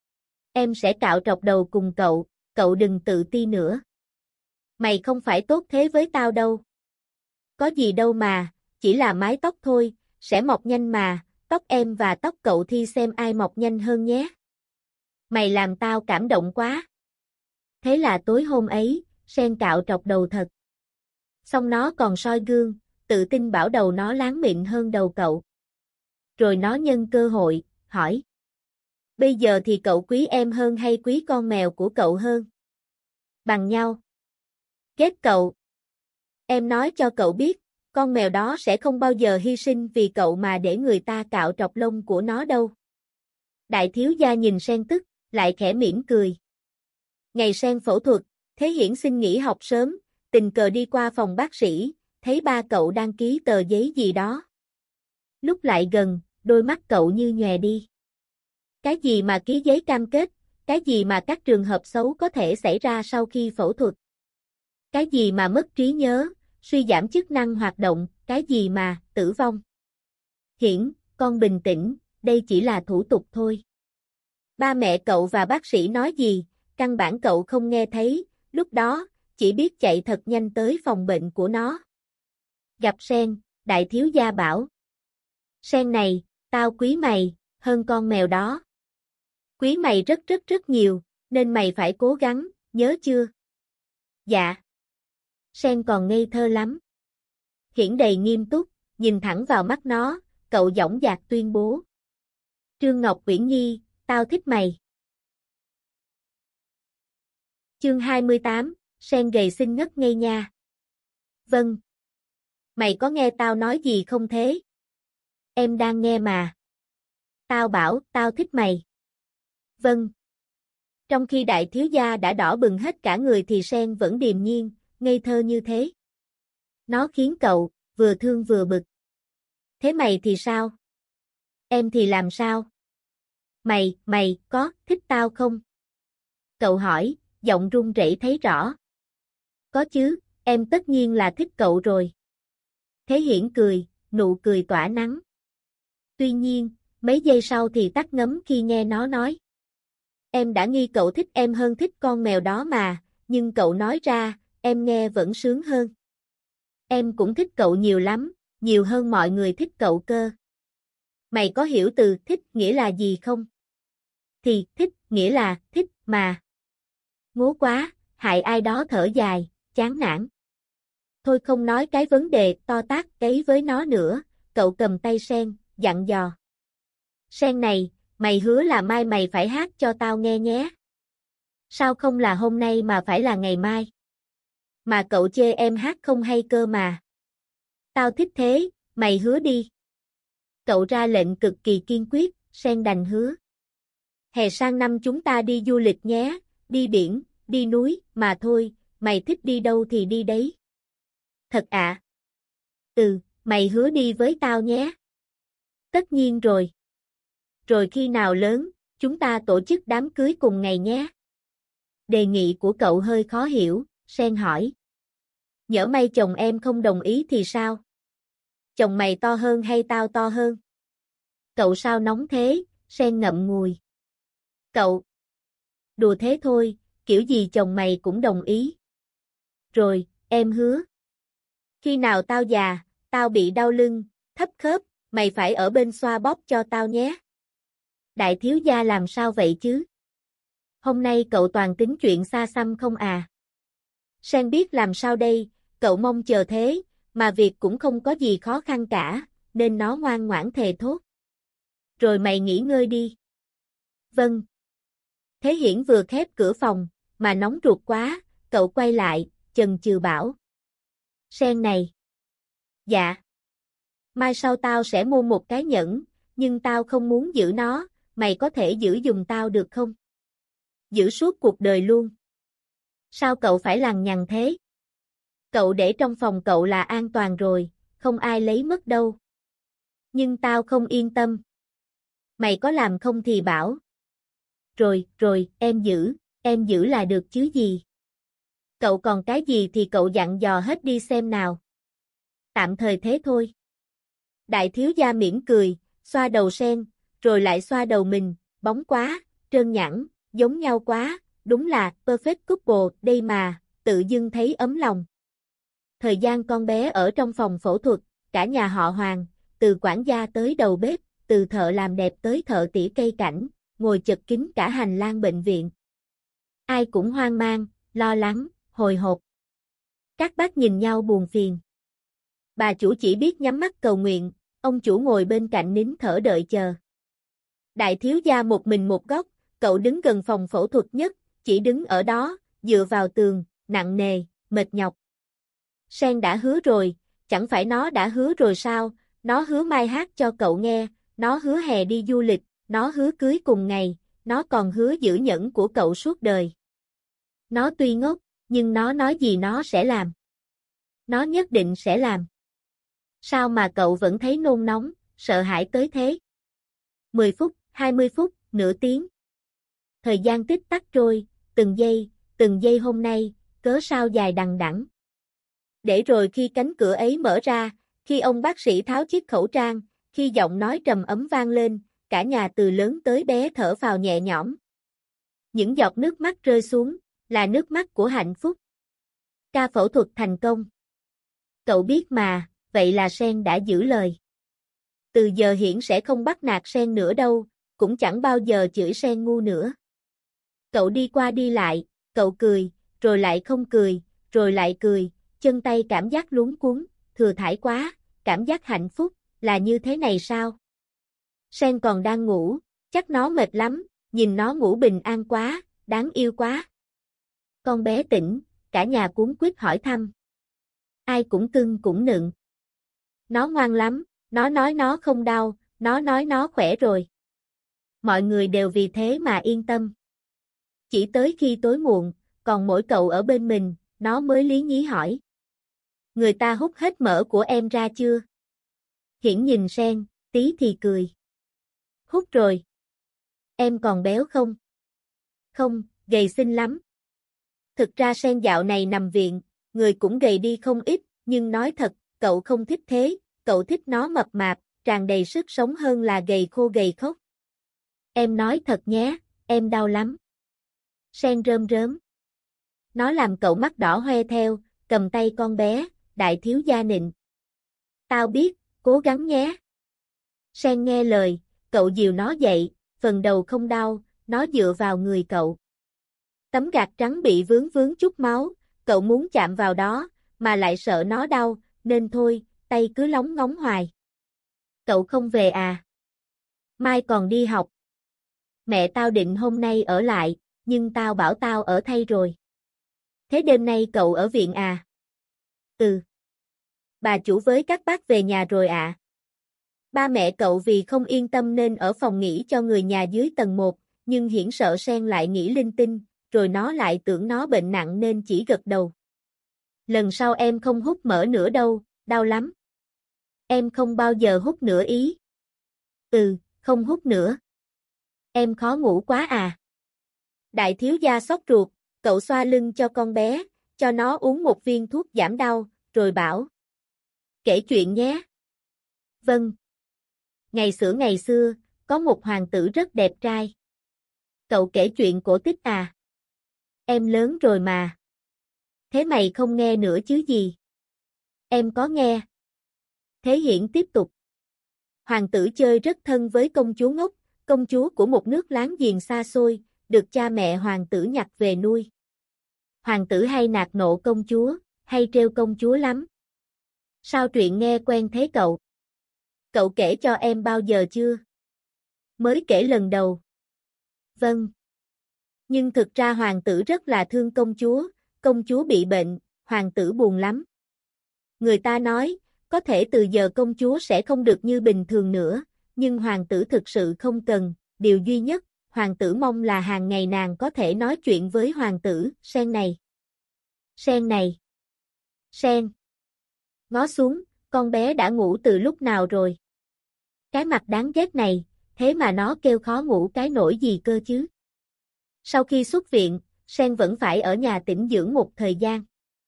Em sẽ cạo trọc đầu cùng cậu, cậu đừng tự ti nữa. Mày không phải tốt thế với tao đâu. Có gì đâu mà, chỉ là mái tóc thôi, sẽ mọc nhanh mà, tóc em và tóc cậu thi xem ai mọc nhanh hơn nhé. Mày làm tao cảm động quá. Thế là tối hôm ấy, Sen cạo trọc đầu thật. Xong nó còn soi gương, tự tin bảo đầu nó láng mịn hơn đầu cậu. Rồi nó nhân cơ hội, hỏi. Bây giờ thì cậu quý em hơn hay quý con mèo của cậu hơn? Bằng nhau. Ghét cậu. Em nói cho cậu biết, con mèo đó sẽ không bao giờ hy sinh vì cậu mà để người ta cạo trọc lông của nó đâu. Đại thiếu gia nhìn Sen tức, lại khẽ mỉm cười. Ngày Sen phẫu thuật, Thế Hiển xin nghỉ học sớm, tình cờ đi qua phòng bác sĩ, thấy ba cậu đang ký tờ giấy gì đó. Lúc lại gần, đôi mắt cậu như nhòe đi. Cái gì mà ký giấy cam kết, cái gì mà các trường hợp xấu có thể xảy ra sau khi phẫu thuật. Cái gì mà mất trí nhớ, suy giảm chức năng hoạt động, cái gì mà tử vong. Hiển, con bình tĩnh, đây chỉ là thủ tục thôi. Ba mẹ cậu và bác sĩ nói gì, căn bản cậu không nghe thấy, lúc đó, chỉ biết chạy thật nhanh tới phòng bệnh của nó. Gặp Sen, đại thiếu gia bảo. Sen này, tao quý mày, hơn con mèo đó. Quý mày rất rất rất nhiều, nên mày phải cố gắng, nhớ chưa? Dạ. Sen còn ngây thơ lắm. Hiển đầy nghiêm túc, nhìn thẳng vào mắt nó, cậu dõng dạc tuyên bố. Trương Ngọc Uyển Nhi, tao thích mày. Chương hai mươi tám, Sen gầy xinh ngất ngây nha. Vâng. Mày có nghe tao nói gì không thế? Em đang nghe mà. Tao bảo, tao thích mày. Vâng. Trong khi đại thiếu gia đã đỏ bừng hết cả người thì Sen vẫn điềm nhiên, ngây thơ như thế. Nó khiến cậu, vừa thương vừa bực. Thế mày thì sao? Em thì làm sao? Mày, mày, có, thích tao không? Cậu hỏi, giọng run rẩy thấy rõ. Có chứ, em tất nhiên là thích cậu rồi. Thế Hiển cười, nụ cười tỏa nắng. Tuy nhiên, mấy giây sau thì tắt ngấm khi nghe nó nói. Em đã nghi cậu thích em hơn thích con mèo đó mà, nhưng cậu nói ra, em nghe vẫn sướng hơn. Em cũng thích cậu nhiều lắm, nhiều hơn mọi người thích cậu cơ. Mày có hiểu từ thích nghĩa là gì không? Thì thích nghĩa là thích mà. Ngố quá, hại ai đó thở dài, chán nản. Thôi không nói cái vấn đề to tát ấy với nó nữa, cậu cầm tay Sen, dặn dò. Sen này, mày hứa là mai mày phải hát cho tao nghe nhé. Sao không là hôm nay mà phải là ngày mai? Mà cậu chê em hát không hay cơ mà. Tao thích thế, mày hứa đi. Cậu ra lệnh cực kỳ kiên quyết, Sen đành hứa. Hè sang năm chúng ta đi du lịch nhé, đi biển, đi núi, mà thôi, mày thích đi đâu thì đi đấy. Thật ạ? À? Ừ, mày hứa đi với tao nhé. Tất nhiên rồi. Rồi khi nào lớn, chúng ta tổ chức đám cưới cùng ngày nhé. Đề nghị của cậu hơi khó hiểu, Sen hỏi. Nhỡ may chồng em không đồng ý thì sao? Chồng mày to hơn hay tao to hơn? Cậu sao nóng thế, Sen ngậm ngùi. Cậu. Đùa thế thôi, kiểu gì chồng mày cũng đồng ý. Rồi, em hứa. Khi nào tao già, tao bị đau lưng, thấp khớp, mày phải ở bên xoa bóp cho tao nhé. Đại thiếu gia làm sao vậy chứ? Hôm nay cậu toàn tính chuyện xa xăm không à? Sen biết làm sao đây, cậu mong chờ thế, mà việc cũng không có gì khó khăn cả, nên nó ngoan ngoãn thề thốt. Rồi mày nghỉ ngơi đi. Vâng. Thế Hiển vừa khép cửa phòng, mà nóng ruột quá, cậu quay lại, chần chừ bảo. Sen này. Dạ. Mai sau tao sẽ mua một cái nhẫn, nhưng tao không muốn giữ nó, mày có thể giữ giùm tao được không? Giữ suốt cuộc đời luôn. Sao cậu phải lằng nhằng thế? Cậu để trong phòng cậu là an toàn rồi, không ai lấy mất đâu. Nhưng tao không yên tâm. Mày có làm không thì bảo. Rồi, rồi, em giữ, em giữ là được chứ gì. Cậu còn cái gì thì cậu dặn dò hết đi xem nào. Tạm thời thế thôi. Đại thiếu gia mỉm cười, xoa đầu Sen, rồi lại xoa đầu mình, bóng quá, trơn nhẵn, giống nhau quá, đúng là perfect couple đây mà, tự dưng thấy ấm lòng. Thời gian con bé ở trong phòng phẫu thuật, cả nhà họ Hoàng, từ quản gia tới đầu bếp, từ thợ làm đẹp tới thợ tỉa cây cảnh, ngồi chật kín cả hành lang bệnh viện. Ai cũng hoang mang, lo lắng, hồi hộp. Các bác nhìn nhau buồn phiền. Bà chủ chỉ biết nhắm mắt cầu nguyện, ông chủ ngồi bên cạnh nín thở đợi chờ. Đại thiếu gia một mình một góc, cậu đứng gần phòng phẫu thuật nhất, chỉ đứng ở đó, dựa vào tường, nặng nề, mệt nhọc. Sen đã hứa rồi, chẳng phải nó đã hứa rồi sao, nó hứa mai hát cho cậu nghe, nó hứa hè đi du lịch, nó hứa cưới cùng ngày, nó còn hứa giữ nhẫn của cậu suốt đời. Nó tuy ngốc, nhưng nó nói gì nó sẽ làm. Nó nhất định sẽ làm. Sao mà cậu vẫn thấy nôn nóng, sợ hãi tới thế. mười phút, hai mươi phút, nửa tiếng. Thời gian tích tắc trôi, từng giây, từng giây hôm nay, cớ sao dài đằng đẵng. Để rồi khi cánh cửa ấy mở ra, khi ông bác sĩ tháo chiếc khẩu trang, khi giọng nói trầm ấm vang lên, cả nhà từ lớn tới bé thở phào nhẹ nhõm. Những giọt nước mắt rơi xuống, là nước mắt của hạnh phúc. Ca phẫu thuật thành công. Cậu biết mà, vậy là Sen đã giữ lời. Từ giờ Hiển sẽ không bắt nạt Sen nữa đâu, cũng chẳng bao giờ chửi Sen ngu nữa. Cậu đi qua đi lại, cậu cười, rồi lại không cười, rồi lại cười, chân tay cảm giác luống cuống, thừa thãi quá, cảm giác hạnh phúc, là như thế này sao? Sen còn đang ngủ, chắc nó mệt lắm, nhìn nó ngủ bình an quá, đáng yêu quá. Con bé tỉnh, cả nhà cuống quýt hỏi thăm. Ai cũng cưng cũng nựng. Nó ngoan lắm, nó nói nó không đau, nó nói nó khỏe rồi. Mọi người đều vì thế mà yên tâm. Chỉ tới khi tối muộn, còn mỗi cậu ở bên mình, nó mới lý nhí hỏi. Người ta hút hết mỡ của em ra chưa? Hiển nhìn Sen, tí thì cười. Hút rồi. Em còn béo không? Không, gầy xinh lắm. Thực ra Sen dạo này nằm viện, người cũng gầy đi không ít, nhưng nói thật, cậu không thích thế, cậu thích nó mập mạp, tràn đầy sức sống hơn là gầy khô gầy khóc. Em nói thật nhé, em đau lắm. Sen rơm rớm. Nó làm cậu mắt đỏ hoe theo, cầm tay con bé, đại thiếu gia nịnh. Tao biết, cố gắng nhé. Sen nghe lời, cậu dìu nó dậy, phần đầu không đau, nó dựa vào người cậu. Tấm gạt trắng bị vướng vướng chút máu, cậu muốn chạm vào đó, mà lại sợ nó đau, nên thôi, tay cứ lóng ngóng hoài. Cậu không về à? Mai còn đi học. Mẹ tao định hôm nay ở lại, nhưng tao bảo tao ở thay rồi. Thế đêm nay cậu ở viện à? Ừ. Bà chủ với các bác về nhà rồi ạ. À? Ba mẹ cậu vì không yên tâm nên ở phòng nghỉ cho người nhà dưới tầng một, nhưng Hiển sợ Sen lại nghĩ linh tinh, rồi nó lại tưởng nó bệnh nặng nên chỉ gật đầu. Lần sau em không hút mỡ nữa đâu, đau lắm. Em không bao giờ hút nữa ý. Ừ, không hút nữa. Em khó ngủ quá à. Đại thiếu gia xót ruột, cậu xoa lưng cho con bé, cho nó uống một viên thuốc giảm đau, rồi bảo. Kể chuyện nhé. Vâng. Ngày xưa ngày xưa, có một hoàng tử rất đẹp trai. Cậu kể chuyện cổ tích à? Em lớn rồi mà. Thế mày không nghe nữa chứ gì? Em có nghe. Thế Hiển tiếp tục. Hoàng tử chơi rất thân với công chúa ngốc, công chúa của một nước láng giềng xa xôi, được cha mẹ hoàng tử nhặt về nuôi. Hoàng tử hay nạt nộ công chúa, hay trêu công chúa lắm. Sao truyện nghe quen thế cậu? Cậu kể cho em bao giờ chưa? Mới kể lần đầu. Vâng. Nhưng thực ra hoàng tử rất là thương công chúa, công chúa bị bệnh, hoàng tử buồn lắm. Người ta nói, có thể từ giờ công chúa sẽ không được như bình thường nữa, nhưng hoàng tử thực sự không cần, điều duy nhất, hoàng tử mong là hàng ngày nàng có thể nói chuyện với hoàng tử, Sen này. Sen này. Sen. Ngó xuống, con bé đã ngủ từ lúc nào rồi? Cái mặt đáng ghét này, thế mà nó kêu khó ngủ cái nỗi gì cơ chứ? Sau khi xuất viện, Sen vẫn phải ở nhà tĩnh dưỡng một thời gian.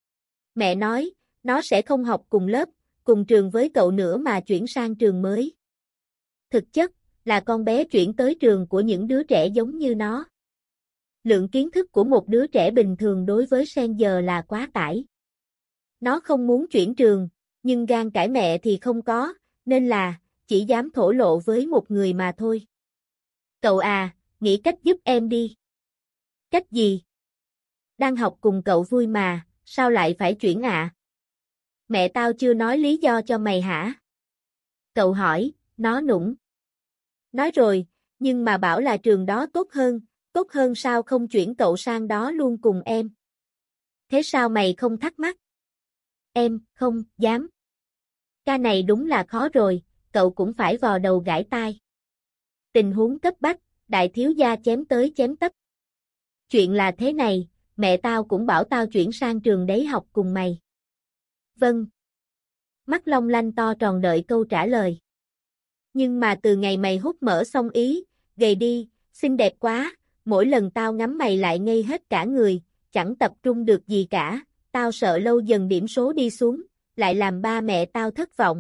Mẹ nói, nó sẽ không học cùng lớp, cùng trường với cậu nữa mà chuyển sang trường mới. Thực chất, là con bé chuyển tới trường của những đứa trẻ giống như nó. Lượng kiến thức của một đứa trẻ bình thường đối với Sen giờ là quá tải. Nó không muốn chuyển trường, nhưng gan cãi mẹ thì không có, nên là, chỉ dám thổ lộ với một người mà thôi. Cậu à, nghĩ cách giúp em đi. Cách gì? Đang học cùng cậu vui mà, sao lại phải chuyển ạ? À? Mẹ tao chưa nói lý do cho mày hả? Cậu hỏi, nó nũng. Nói rồi, nhưng mà bảo là trường đó tốt hơn, tốt hơn sao không chuyển cậu sang đó luôn cùng em? Thế sao mày không thắc mắc? Em, không, dám. Ca này đúng là khó rồi, cậu cũng phải vò đầu gãi tai. Tình huống cấp bách, đại thiếu gia chém tới chém tấp. Chuyện là thế này, mẹ tao cũng bảo tao chuyển sang trường đấy học cùng mày. Vâng. Mắt long lanh to tròn đợi câu trả lời. Nhưng mà từ ngày mày hút mỡ xong ý, gầy đi, xinh đẹp quá, mỗi lần tao ngắm mày lại ngây hết cả người, chẳng tập trung được gì cả, tao sợ lâu dần điểm số đi xuống, lại làm ba mẹ tao thất vọng.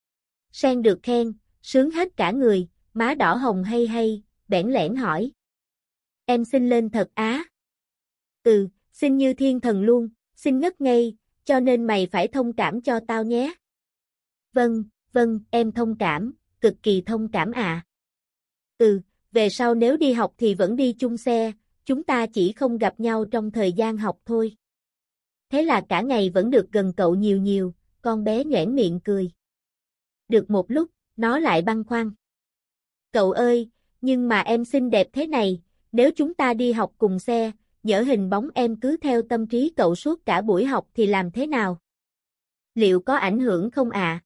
Sen được khen, sướng hết cả người, má đỏ hồng hay hay, bẽn lẽn hỏi. Em xinh lên thật á. Ừ, xinh như thiên thần luôn, xinh ngất ngây, cho nên mày phải thông cảm cho tao nhé. Vâng, vâng, em thông cảm, cực kỳ thông cảm à. Ừ, về sau nếu đi học thì vẫn đi chung xe, chúng ta chỉ không gặp nhau trong thời gian học thôi. Thế là cả ngày vẫn được gần cậu nhiều nhiều, con bé nhoẻn miệng cười. Được một lúc, nó lại băn khoăn. Cậu ơi, nhưng mà em xinh đẹp thế này, nếu chúng ta đi học cùng xe, nhỡ hình bóng em cứ theo tâm trí cậu suốt cả buổi học thì làm thế nào? Liệu có ảnh hưởng không ạ? À?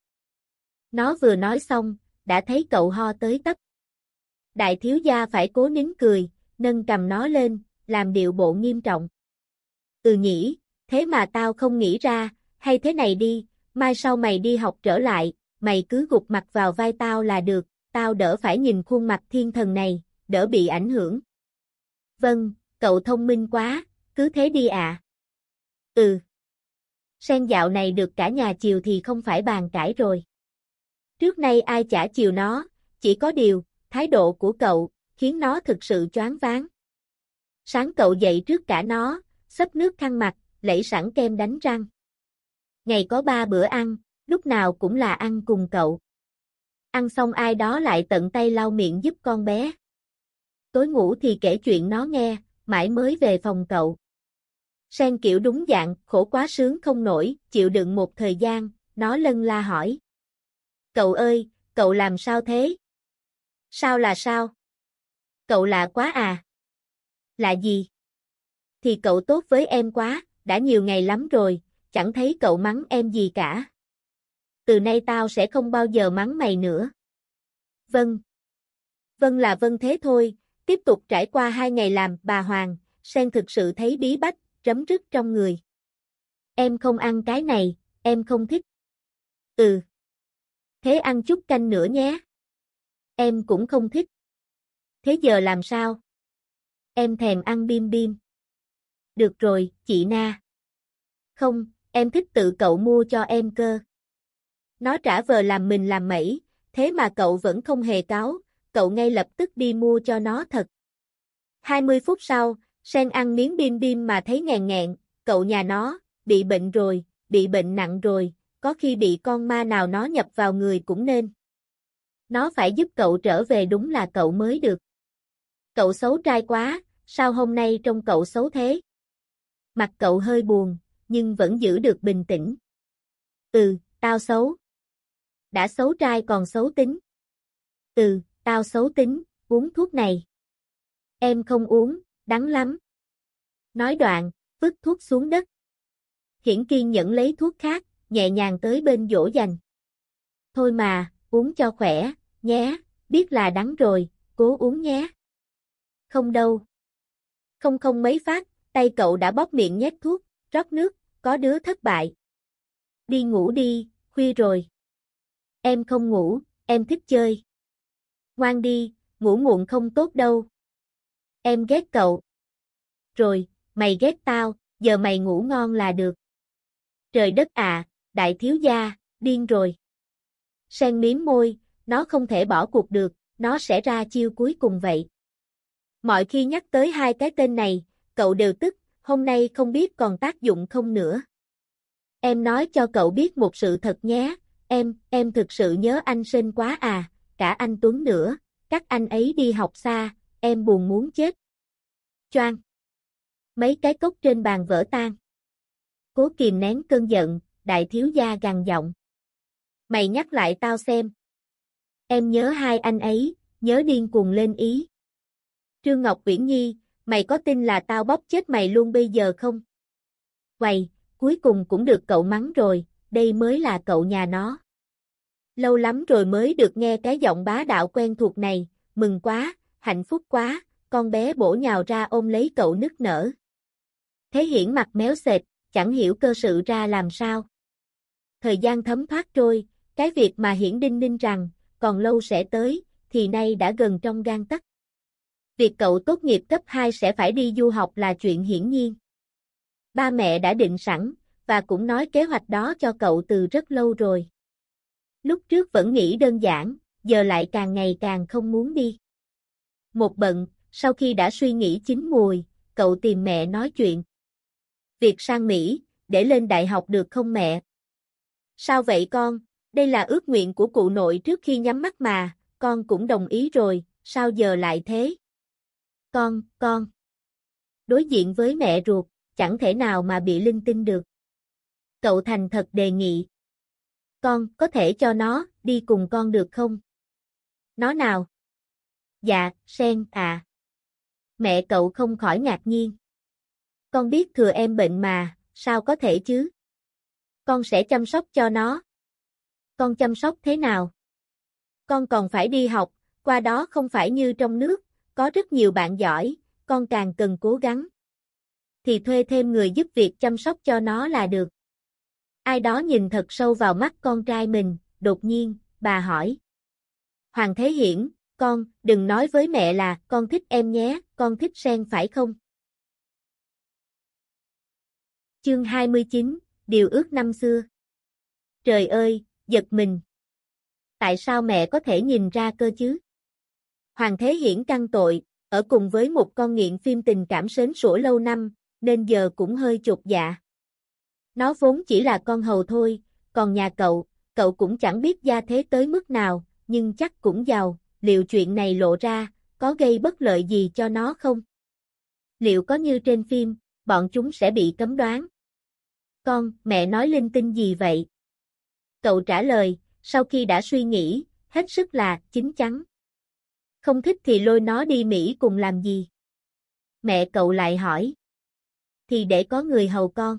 Nó vừa nói xong, đã thấy cậu ho tới tấp. Đại thiếu gia phải cố nín cười, nâng cầm nó lên, làm điệu bộ nghiêm trọng. Ừ nhỉ, thế mà tao không nghĩ ra, hay thế này đi, mai sau mày đi học trở lại, mày cứ gục mặt vào vai tao là được, tao đỡ phải nhìn khuôn mặt thiên thần này, đỡ bị ảnh hưởng. Vâng, cậu thông minh quá, cứ thế đi ạ. À. Ừ. Sen dạo này được cả nhà chiều thì không phải bàn cãi rồi. Trước nay ai chả chiều nó, chỉ có điều, thái độ của cậu, khiến nó thực sự choáng váng. Sáng cậu dậy trước cả nó, xấp nước khăn mặt, lẫy sẵn kem đánh răng. Ngày có ba bữa ăn, lúc nào cũng là ăn cùng cậu. Ăn xong ai đó lại tận tay lau miệng giúp con bé. Tối ngủ thì kể chuyện nó nghe, mãi mới về phòng cậu. Sen kiểu đúng dạng, khổ quá sướng không nổi, chịu đựng một thời gian, nó lân la hỏi. Cậu ơi, cậu làm sao thế? Sao là sao? Cậu lạ quá à? Lạ gì? Thì cậu tốt với em quá, đã nhiều ngày lắm rồi, chẳng thấy cậu mắng em gì cả. Từ nay tao sẽ không bao giờ mắng mày nữa. Vâng. Vâng là vâng thế thôi, tiếp tục trải qua hai ngày làm bà Hoàng, Sen thực sự thấy bí bách, rấm rứt trong người. Em không ăn cái này, em không thích. Ừ. Thế ăn chút canh nữa nhé. Em cũng không thích. Thế giờ làm sao? Em thèm ăn bim bim. Được rồi, chị Na. Không, em thích tự cậu mua cho em cơ. Nó trả vờ làm mình làm mẩy, thế mà cậu vẫn không hề cáo, cậu ngay lập tức đi mua cho nó thật. hai mươi phút sau, Sen ăn miếng bim bim mà thấy nghèn nghẹn, cậu nhà nó, bị bệnh rồi, bị bệnh nặng rồi, có khi bị con ma nào nó nhập vào người cũng nên. Nó phải giúp cậu trở về đúng là cậu mới được. Cậu xấu trai quá, sao hôm nay trông cậu xấu thế? Mặt cậu hơi buồn, nhưng vẫn giữ được bình tĩnh. Ừ, tao xấu. Đã xấu trai còn xấu tính. Ừ, tao xấu tính, uống thuốc này. Em không uống, đắng lắm. Nói đoạn, vứt thuốc xuống đất. Hiển kiên nhẫn lấy thuốc khác, nhẹ nhàng tới bên dỗ dành. Thôi mà, uống cho khỏe, nhé, biết là đắng rồi, cố uống nhé. Không đâu. Không không mấy phát, tay cậu đã bóp miệng nhét thuốc, rót nước, có đứa thất bại. Đi ngủ đi, khuya rồi. Em không ngủ, em thích chơi. Ngoan đi, ngủ muộn không tốt đâu. Em ghét cậu. Rồi, mày ghét tao, giờ mày ngủ ngon là được. Trời đất à, đại thiếu gia, điên rồi. Sen mím môi, nó không thể bỏ cuộc được, nó sẽ ra chiêu cuối cùng vậy. Mọi khi nhắc tới hai cái tên này, cậu đều tức, hôm nay không biết còn tác dụng không nữa. Em nói cho cậu biết một sự thật nhé, em, em thực sự nhớ anh Sên quá à, cả anh Tuấn nữa, các anh ấy đi học xa, em buồn muốn chết. Choang. Mấy cái cốc trên bàn vỡ tan. Cố kìm nén cơn giận, đại thiếu gia gằn giọng. Mày nhắc lại tao xem. Em nhớ hai anh ấy, nhớ điên cuồng lên ý. Trương Ngọc Uyển Nhi, mày có tin là tao bóp chết mày luôn bây giờ không? Quầy, cuối cùng cũng được cậu mắng rồi, đây mới là cậu nhà nó. Lâu lắm rồi mới được nghe cái giọng bá đạo quen thuộc này, mừng quá, hạnh phúc quá, con bé bổ nhào ra ôm lấy cậu nức nở. Thế Hiển mặt méo xệch, chẳng hiểu cơ sự ra làm sao. Thời gian thấm thoát trôi, cái việc mà Hiển đinh ninh rằng, còn lâu sẽ tới, thì nay đã gần trong gang tấc. Việc cậu tốt nghiệp cấp hai sẽ phải đi du học là chuyện hiển nhiên. Ba mẹ đã định sẵn, và cũng nói kế hoạch đó cho cậu từ rất lâu rồi. Lúc trước vẫn nghĩ đơn giản, giờ lại càng ngày càng không muốn đi. Một bận, sau khi đã suy nghĩ chín mùi, cậu tìm mẹ nói chuyện. Việc sang Mỹ, để lên đại học được không mẹ? Sao vậy con? Đây là ước nguyện của cụ nội trước khi nhắm mắt mà, con cũng đồng ý rồi, sao giờ lại thế? Con, con. Đối diện với mẹ ruột, chẳng thể nào mà bị linh tinh được. Cậu thành thật đề nghị. Con có thể cho nó đi cùng con được không? Nó nào? Dạ, Sen à. Mẹ cậu không khỏi ngạc nhiên. Con biết thừa em bệnh mà, sao có thể chứ? Con sẽ chăm sóc cho nó. Con chăm sóc thế nào? Con còn phải đi học, qua đó không phải như trong nước, có rất nhiều bạn giỏi, con càng cần cố gắng. Thì thuê thêm người giúp việc chăm sóc cho nó là được. Ai đó nhìn thật sâu vào mắt con trai mình, đột nhiên, bà hỏi. Hoàng Thế Hiển, con, đừng nói với mẹ là con thích em nhé, con thích Sen phải không? Chương hai mươi chín, Điều ước năm xưa. Trời ơi, giật mình. Tại sao mẹ có thể nhìn ra cơ chứ? Hoàng Thế Hiển căn tội, ở cùng với một con nghiện phim tình cảm sến sủa lâu năm, nên giờ cũng hơi chột dạ. Nó vốn chỉ là con hầu thôi, còn nhà cậu, cậu cũng chẳng biết gia thế tới mức nào, nhưng chắc cũng giàu, liệu chuyện này lộ ra, có gây bất lợi gì cho nó không? Liệu có như trên phim, bọn chúng sẽ bị cấm đoán? Con, mẹ nói linh tinh gì vậy? Cậu trả lời, sau khi đã suy nghĩ, hết sức là chín chắn. Không thích thì lôi nó đi Mỹ cùng làm gì? Mẹ cậu lại hỏi. Thì để có người hầu con.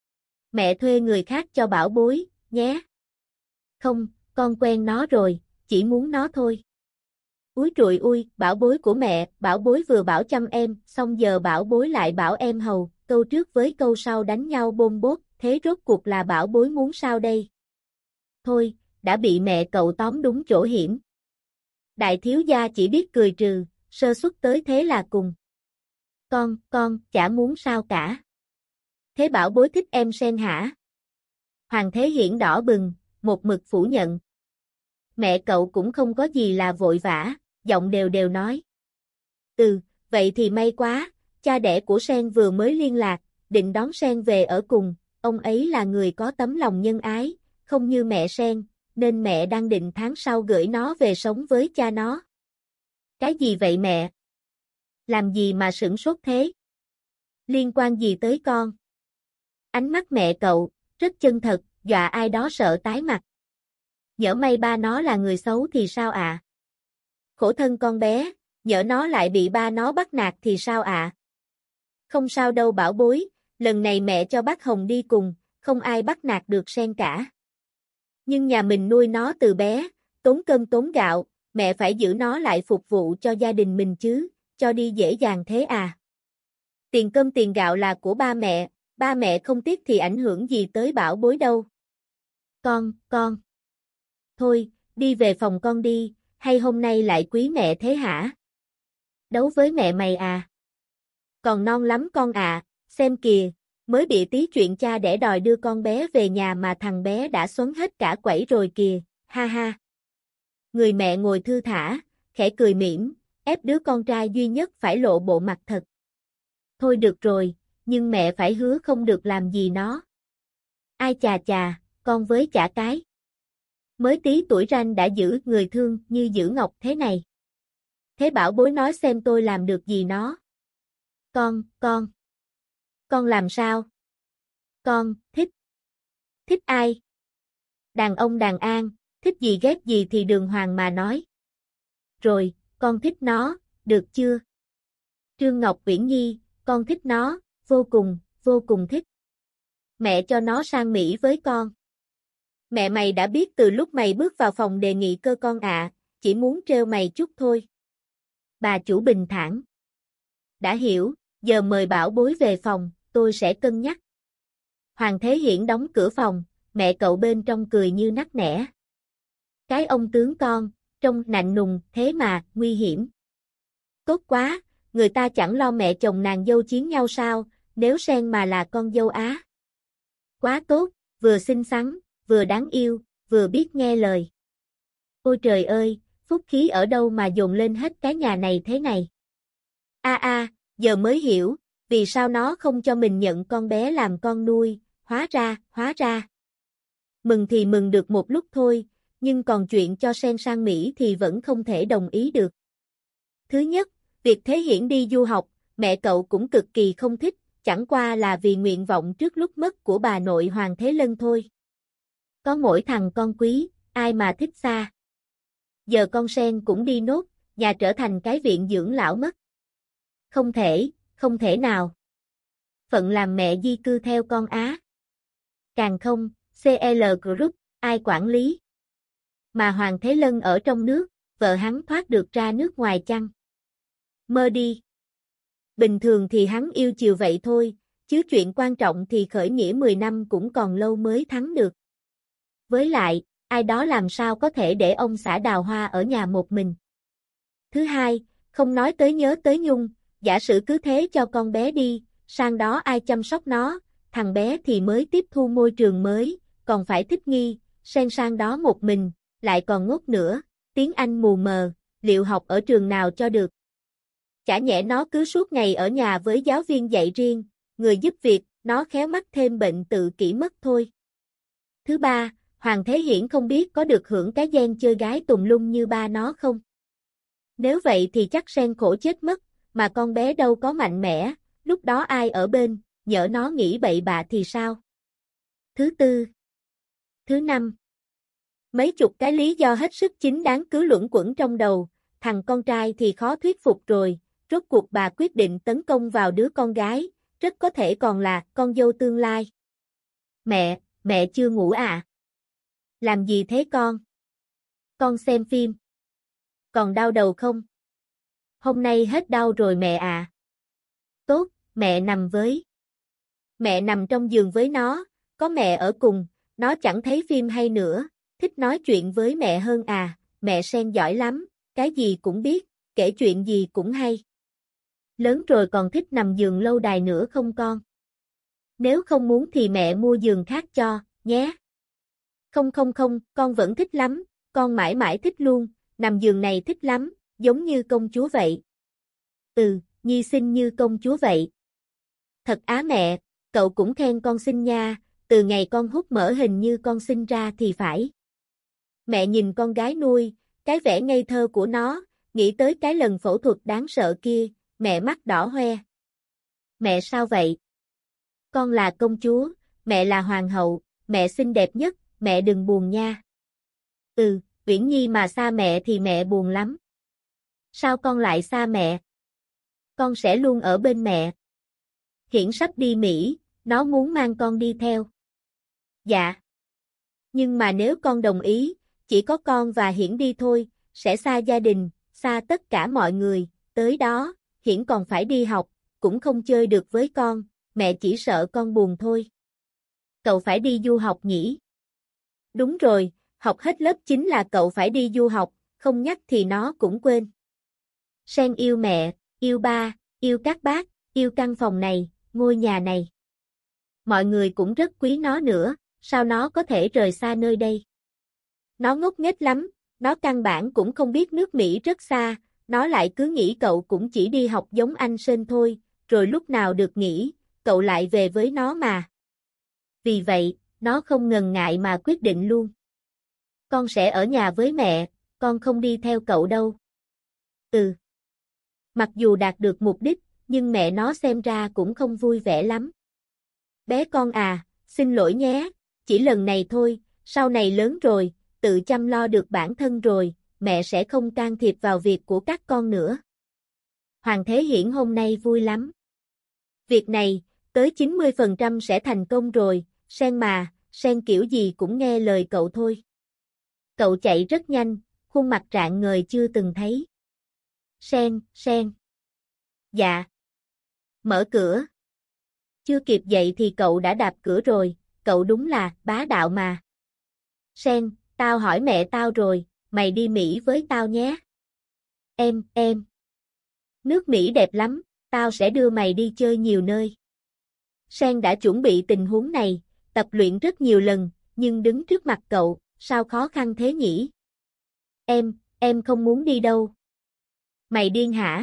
Mẹ thuê người khác cho bảo bối, nhé. Không, con quen nó rồi, chỉ muốn nó thôi. Úi trụi ui, bảo bối của mẹ, bảo bối vừa bảo chăm em, xong giờ bảo bối lại bảo em hầu, câu trước với câu sau đánh nhau bôm bốt, thế rốt cuộc là bảo bối muốn sao đây? Thôi, đã bị mẹ cậu tóm đúng chỗ hiểm. Đại thiếu gia chỉ biết cười trừ, sơ suất tới thế là cùng. Con, con, chả muốn sao cả. Thế bảo bối thích em Sen hả? Hoàng Thế Hiển đỏ bừng, một mực phủ nhận. Mẹ cậu cũng không có gì là vội vã, giọng đều đều nói. Ừ, vậy thì may quá, cha đẻ của Sen vừa mới liên lạc, định đón Sen về ở cùng, ông ấy là người có tấm lòng nhân ái, không như mẹ Sen, nên mẹ đang định tháng sau gửi nó về sống với cha nó. Cái gì vậy mẹ? Làm gì mà sửng sốt thế? Liên quan gì tới con? Ánh mắt mẹ cậu, rất chân thật, dọa ai đó sợ tái mặt. Nhỡ may ba nó là người xấu thì sao ạ? À? Khổ thân con bé, nhỡ nó lại bị ba nó bắt nạt thì sao ạ? À? Không sao đâu bảo bối, lần này mẹ cho bác Hồng đi cùng, không ai bắt nạt được Sen cả. Nhưng nhà mình nuôi nó từ bé, tốn cơm tốn gạo, mẹ phải giữ nó lại phục vụ cho gia đình mình chứ, cho đi dễ dàng thế à? Tiền cơm tiền gạo là của ba mẹ, ba mẹ không tiếc thì ảnh hưởng gì tới bảo bối đâu. Con, con. Thôi, đi về phòng con đi, hay hôm nay lại quý mẹ thế hả? Đấu với mẹ mày à? Còn non lắm con à, xem kìa, mới bị tí chuyện cha đẻ đòi đưa con bé về nhà mà thằng bé đã xoắn hết cả quẩy rồi kìa, ha ha. Người mẹ ngồi thư thả, khẽ cười mỉm, ép đứa con trai duy nhất phải lộ bộ mặt thật. Thôi được rồi, nhưng mẹ phải hứa không được làm gì nó. Ai chà chà, con với chả cái. Mới tí tuổi ranh đã giữ người thương như giữ ngọc thế này. Thế bảo bối nói xem tôi làm được gì nó. Con, con. Con làm sao? Con, thích. Thích ai? Đàn ông đàn an, thích gì ghét gì thì đường hoàng mà nói. Rồi, con thích nó, được chưa? Trương Ngọc Viễn Nhi, con thích nó, vô cùng, vô cùng thích. Mẹ cho nó sang Mỹ với con. Mẹ mày đã biết từ lúc mày bước vào phòng đề nghị cơ con ạ, à, chỉ muốn trêu mày chút thôi. Bà chủ bình thản. Đã hiểu, giờ mời bảo bối về phòng, tôi sẽ cân nhắc. Hoàng Thế Hiển đóng cửa phòng, mẹ cậu bên trong cười như nắc nẻ. Cái ông tướng con, Trông lạnh lùng, thế mà, nguy hiểm. Tốt quá, người ta chẳng lo mẹ chồng nàng dâu chiến nhau sao, nếu Sen mà là con dâu Á. Quá tốt, vừa xinh xắn, vừa đáng yêu, vừa biết nghe lời. Ôi trời ơi, phúc khí ở đâu mà dồn lên hết cái nhà này thế này. A a, giờ mới hiểu, vì sao nó không cho mình nhận con bé làm con nuôi, hóa ra, hóa ra. Mừng thì mừng được một lúc thôi, nhưng còn chuyện cho Sen sang Mỹ thì vẫn không thể đồng ý được. Thứ nhất, việc Thế Hiển đi du học, mẹ cậu cũng cực kỳ không thích, chẳng qua là vì nguyện vọng trước lúc mất của bà nội Hoàng Thế Lân thôi. Có mỗi thằng con quý, ai mà thích xa. Giờ con Sen cũng đi nốt, nhà trở thành cái viện dưỡng lão mất. Không thể, không thể nào. Phận làm mẹ di cư theo con Á. Càng không, xê lờ Group, ai quản lý. Mà Hoàng Thế Lân ở trong nước, vợ hắn thoát được ra nước ngoài chăng? Mơ đi. Bình thường thì hắn yêu chiều vậy thôi, chứ chuyện quan trọng thì khởi nghĩa mười năm cũng còn lâu mới thắng được. Với lại, ai đó làm sao có thể để ông xã Đào Hoa ở nhà một mình. Thứ hai, không nói tới nhớ tới Nhung, giả sử cứ thế cho con bé đi, sang đó ai chăm sóc nó, thằng bé thì mới tiếp thu môi trường mới, còn phải thích nghi, Sen sang đó một mình, lại còn ngốc nữa, tiếng Anh mù mờ, liệu học ở trường nào cho được. Chả nhẽ nó cứ suốt ngày ở nhà với giáo viên dạy riêng, người giúp việc, nó khéo mắc thêm bệnh tự kỷ mất thôi. Thứ ba, Hoàng Thế Hiển không biết có được hưởng cái gen chơi gái tùm lum như ba nó không? Nếu vậy thì chắc Sen khổ chết mất, mà con bé đâu có mạnh mẽ, lúc đó ai ở bên, nhỡ nó nghĩ bậy bạ thì sao? Thứ tư. Thứ năm. Mấy chục cái lý do hết sức chính đáng cứ luẩn quẩn trong đầu, thằng con trai thì khó thuyết phục rồi, rốt cuộc bà quyết định tấn công vào đứa con gái, rất có thể còn là con dâu tương lai. Mẹ, mẹ chưa ngủ à? Làm gì thế con? Con xem phim. Còn đau đầu không? Hôm nay hết đau rồi mẹ à. Tốt, mẹ nằm với. Mẹ nằm trong giường với nó, có mẹ ở cùng, nó chẳng thấy phim hay nữa, thích nói chuyện với mẹ hơn à, mẹ Sen giỏi lắm, cái gì cũng biết, kể chuyện gì cũng hay. Lớn rồi còn thích nằm giường lâu đài nữa không con? Nếu không muốn thì mẹ mua giường khác cho, nhé. Không không không, con vẫn thích lắm, con mãi mãi thích luôn, nằm giường này thích lắm, giống như công chúa vậy. Ừ, Nhi xinh như công chúa vậy. Thật á mẹ, cậu cũng khen con xinh nha, từ ngày con hút mỡ hình như con sinh ra thì phải. Mẹ nhìn con gái nuôi, cái vẻ ngây thơ của nó, nghĩ tới cái lần phẫu thuật đáng sợ kia, mẹ mắt đỏ hoe. Mẹ sao vậy? Con là công chúa, mẹ là hoàng hậu, mẹ xinh đẹp nhất, mẹ đừng buồn nha. Ừ, Uyển Nhi mà xa mẹ thì mẹ buồn lắm. Sao con lại xa mẹ? Con sẽ luôn ở bên mẹ. Hiển sắp đi Mỹ, nó muốn mang con đi theo. Dạ. Nhưng mà nếu con đồng ý, chỉ có con và Hiển đi thôi, sẽ xa gia đình, xa tất cả mọi người, tới đó, Hiển còn phải đi học, cũng không chơi được với con, mẹ chỉ sợ con buồn thôi. Cậu phải đi du học nhỉ? Đúng rồi, học hết lớp chín là cậu phải đi du học, không nhắc thì nó cũng quên. Sen yêu mẹ, yêu ba, yêu các bác, yêu căn phòng này, ngôi nhà này. Mọi người cũng rất quý nó nữa, sao nó có thể rời xa nơi đây? Nó ngốc nghếch lắm, nó căn bản cũng không biết nước Mỹ rất xa, nó lại cứ nghĩ cậu cũng chỉ đi học giống anh Sên thôi, rồi lúc nào được nghỉ, cậu lại về với nó mà. Vì vậy, nó không ngần ngại mà quyết định luôn. Con sẽ ở nhà với mẹ, con không đi theo cậu đâu. Ừ. Mặc dù đạt được mục đích, nhưng mẹ nó xem ra cũng không vui vẻ lắm. Bé con à, xin lỗi nhé, chỉ lần này thôi, sau này lớn rồi, tự chăm lo được bản thân rồi, mẹ sẽ không can thiệp vào việc của các con nữa. Hoàng Thế Hiển hôm nay vui lắm. Việc này, tới chín mươi phần trăm sẽ thành công rồi, Sen mà, Sen kiểu gì cũng nghe lời cậu thôi. Cậu chạy rất nhanh, khuôn mặt rạng ngời chưa từng thấy. Sen, Sen. Dạ. Mở cửa. Chưa kịp dậy thì cậu đã đạp cửa rồi, cậu đúng là bá đạo mà. Sen, tao hỏi mẹ tao rồi, mày đi Mỹ với tao nhé. Em, em. Nước Mỹ đẹp lắm, tao sẽ đưa mày đi chơi nhiều nơi. Sen đã chuẩn bị tình huống này, tập luyện rất nhiều lần, nhưng đứng trước mặt cậu, sao khó khăn thế nhỉ? Em, em không muốn đi đâu. Mày điên hả?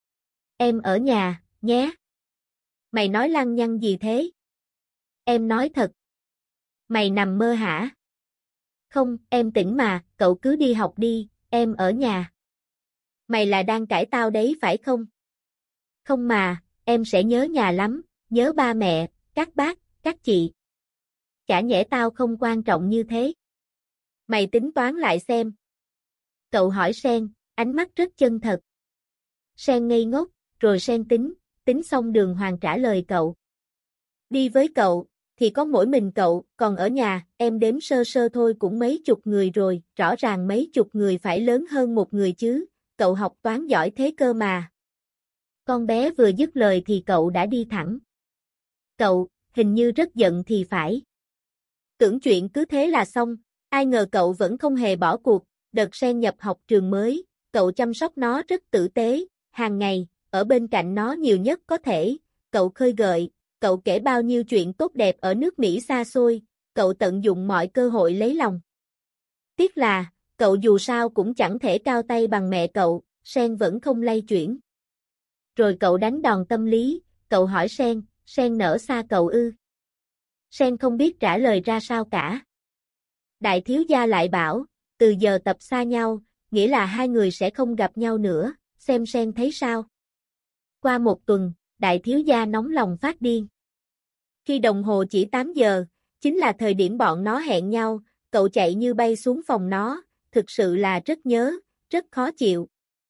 Em ở nhà, nhé. Mày nói lăng nhăng gì thế? Em nói thật. Mày nằm mơ hả? Không, em tỉnh mà, cậu cứ đi học đi, em ở nhà. Mày là đang cãi tao đấy phải không? Không mà, em sẽ nhớ nhà lắm, nhớ ba mẹ, các bác, các chị. Chả nhẽ tao không quan trọng như thế. Mày tính toán lại xem. Cậu hỏi Sen, ánh mắt rất chân thật. Sen ngây ngốc, rồi Sen tính, tính xong đường hoàng trả lời cậu. Đi với cậu, thì có mỗi mình cậu, còn ở nhà, em đếm sơ sơ thôi cũng mấy chục người rồi, rõ ràng mấy chục người phải lớn hơn một người chứ, cậu học toán giỏi thế cơ mà. Con bé vừa dứt lời thì cậu đã đi thẳng. Cậu, hình như rất giận thì phải. Tưởng chuyện cứ thế là xong, ai ngờ cậu vẫn không hề bỏ cuộc, đợt Sen nhập học trường mới, cậu chăm sóc nó rất tử tế, hàng ngày, ở bên cạnh nó nhiều nhất có thể, cậu khơi gợi, cậu kể bao nhiêu chuyện tốt đẹp ở nước Mỹ xa xôi, cậu tận dụng mọi cơ hội lấy lòng. Tiếc là, cậu dù sao cũng chẳng thể cao tay bằng mẹ cậu, Sen vẫn không lay chuyển. Rồi cậu đánh đòn tâm lý, cậu hỏi Sen, Sen nỡ xa cậu ư? Sen không biết trả lời ra sao cả. Đại thiếu gia lại bảo, từ giờ tập xa nhau, nghĩa là hai người sẽ không gặp nhau nữa, xem Sen thấy sao. Qua một tuần, đại thiếu gia nóng lòng phát điên. Khi đồng hồ chỉ tám giờ, chính là thời điểm bọn nó hẹn nhau, cậu chạy như bay xuống phòng nó, thực sự là rất nhớ, rất khó chịu.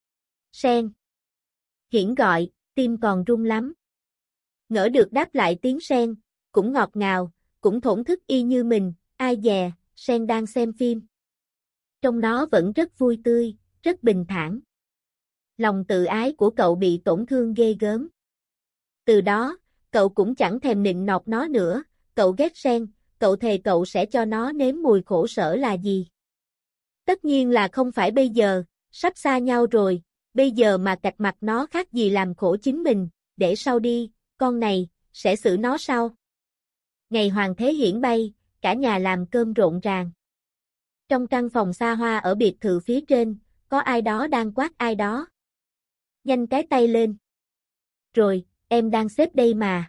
Sen. Hiển gọi, tim còn run lắm. Ngỡ được đáp lại tiếng Sen, cũng ngọt ngào, cũng thổn thức y như mình, ai dè, Sen đang xem phim. Trong nó vẫn rất vui tươi, rất bình thản. Lòng tự ái của cậu bị tổn thương ghê gớm. Từ đó, cậu cũng chẳng thèm nịnh nọt nó nữa, cậu ghét Sen, cậu thề cậu sẽ cho nó nếm mùi khổ sở là gì. Tất nhiên là không phải bây giờ, sắp xa nhau rồi, bây giờ mà cạch mặt nó khác gì làm khổ chính mình, để sau đi, con này, sẽ xử nó sau. Ngày Hoàng Thế Hiển bay, cả nhà làm cơm rộn ràng. Trong căn phòng xa hoa ở biệt thự phía trên, có ai đó đang quát ai đó. Nhanh cái tay lên. Rồi, em đang xếp đây mà.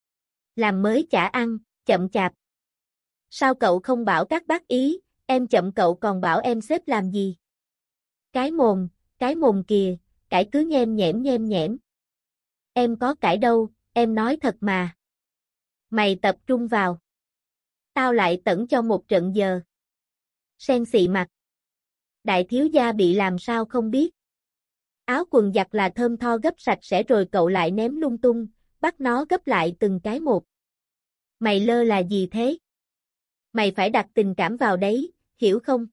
Làm mới chả ăn, chậm chạp. Sao cậu không bảo các bác ý, em chậm cậu còn bảo em xếp làm gì? Cái mồm, cái mồm kìa, cãi cứ nhem nhẽm nhem nhẽm. Em có cãi đâu, em nói thật mà. Mày tập trung vào. Tao lại tẩn cho một trận giờ. Sen xị mặt. Đại thiếu gia bị làm sao không biết. Áo quần giặt là thơm tho gấp sạch sẽ rồi cậu lại ném lung tung, bắt nó gấp lại từng cái một. Mày lơ là gì thế? Mày phải đặt tình cảm vào đấy, hiểu không?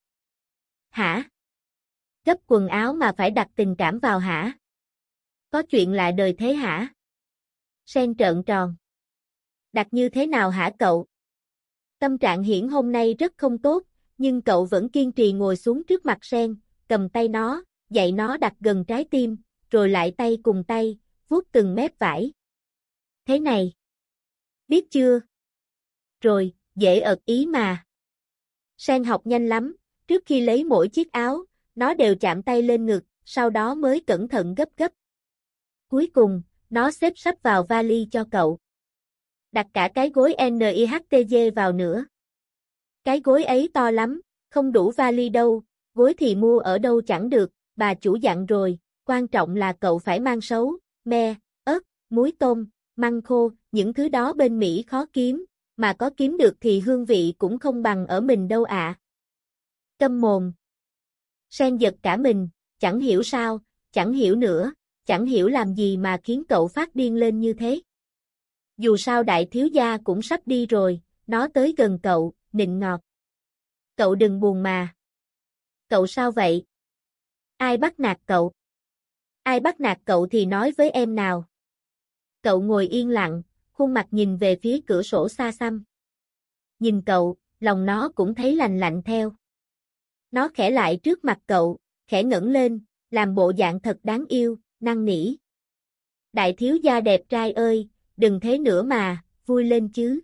Hả? Gấp quần áo mà phải đặt tình cảm vào hả? Có chuyện lạ đời thế hả? Sen trợn tròn. Đặt như thế nào hả cậu? Tâm trạng Hiển hôm nay rất không tốt, nhưng cậu vẫn kiên trì ngồi xuống trước mặt Sen, cầm tay nó, dạy nó đặt gần trái tim, rồi lại tay cùng tay, vuốt từng mép vải. Thế này. Biết chưa? Rồi, dễ ợt ý mà. Sen học nhanh lắm, trước khi lấy mỗi chiếc áo, nó đều chạm tay lên ngực, sau đó mới cẩn thận gấp gấp. Cuối cùng, nó xếp sắp vào vali cho cậu. Đặt cả cái gối en i hát tê giê vào nữa. Cái gối ấy to lắm, không đủ vali đâu, gối thì mua ở đâu chẳng được, bà chủ dặn rồi, quan trọng là cậu phải mang sấu, me, ớt, muối tôm, măng khô, những thứ đó bên Mỹ khó kiếm, mà có kiếm được thì hương vị cũng không bằng ở mình đâu ạ. À. Câm mồm. Sen giật cả mình, chẳng hiểu sao, chẳng hiểu nữa, chẳng hiểu làm gì mà khiến cậu phát điên lên như thế. Dù sao đại thiếu gia cũng sắp đi rồi, nó tới gần cậu, nịnh ngọt. Cậu đừng buồn mà. Cậu sao vậy? Ai bắt nạt cậu? Ai bắt nạt cậu thì nói với em nào. Cậu ngồi yên lặng, khuôn mặt nhìn về phía cửa sổ xa xăm. Nhìn cậu, lòng nó cũng thấy lành lạnh theo. Nó khẽ lại trước mặt cậu, khẽ ngẩng lên, làm bộ dạng thật đáng yêu, năn nỉ. Đại thiếu gia đẹp trai ơi, đừng thế nữa mà, vui lên chứ.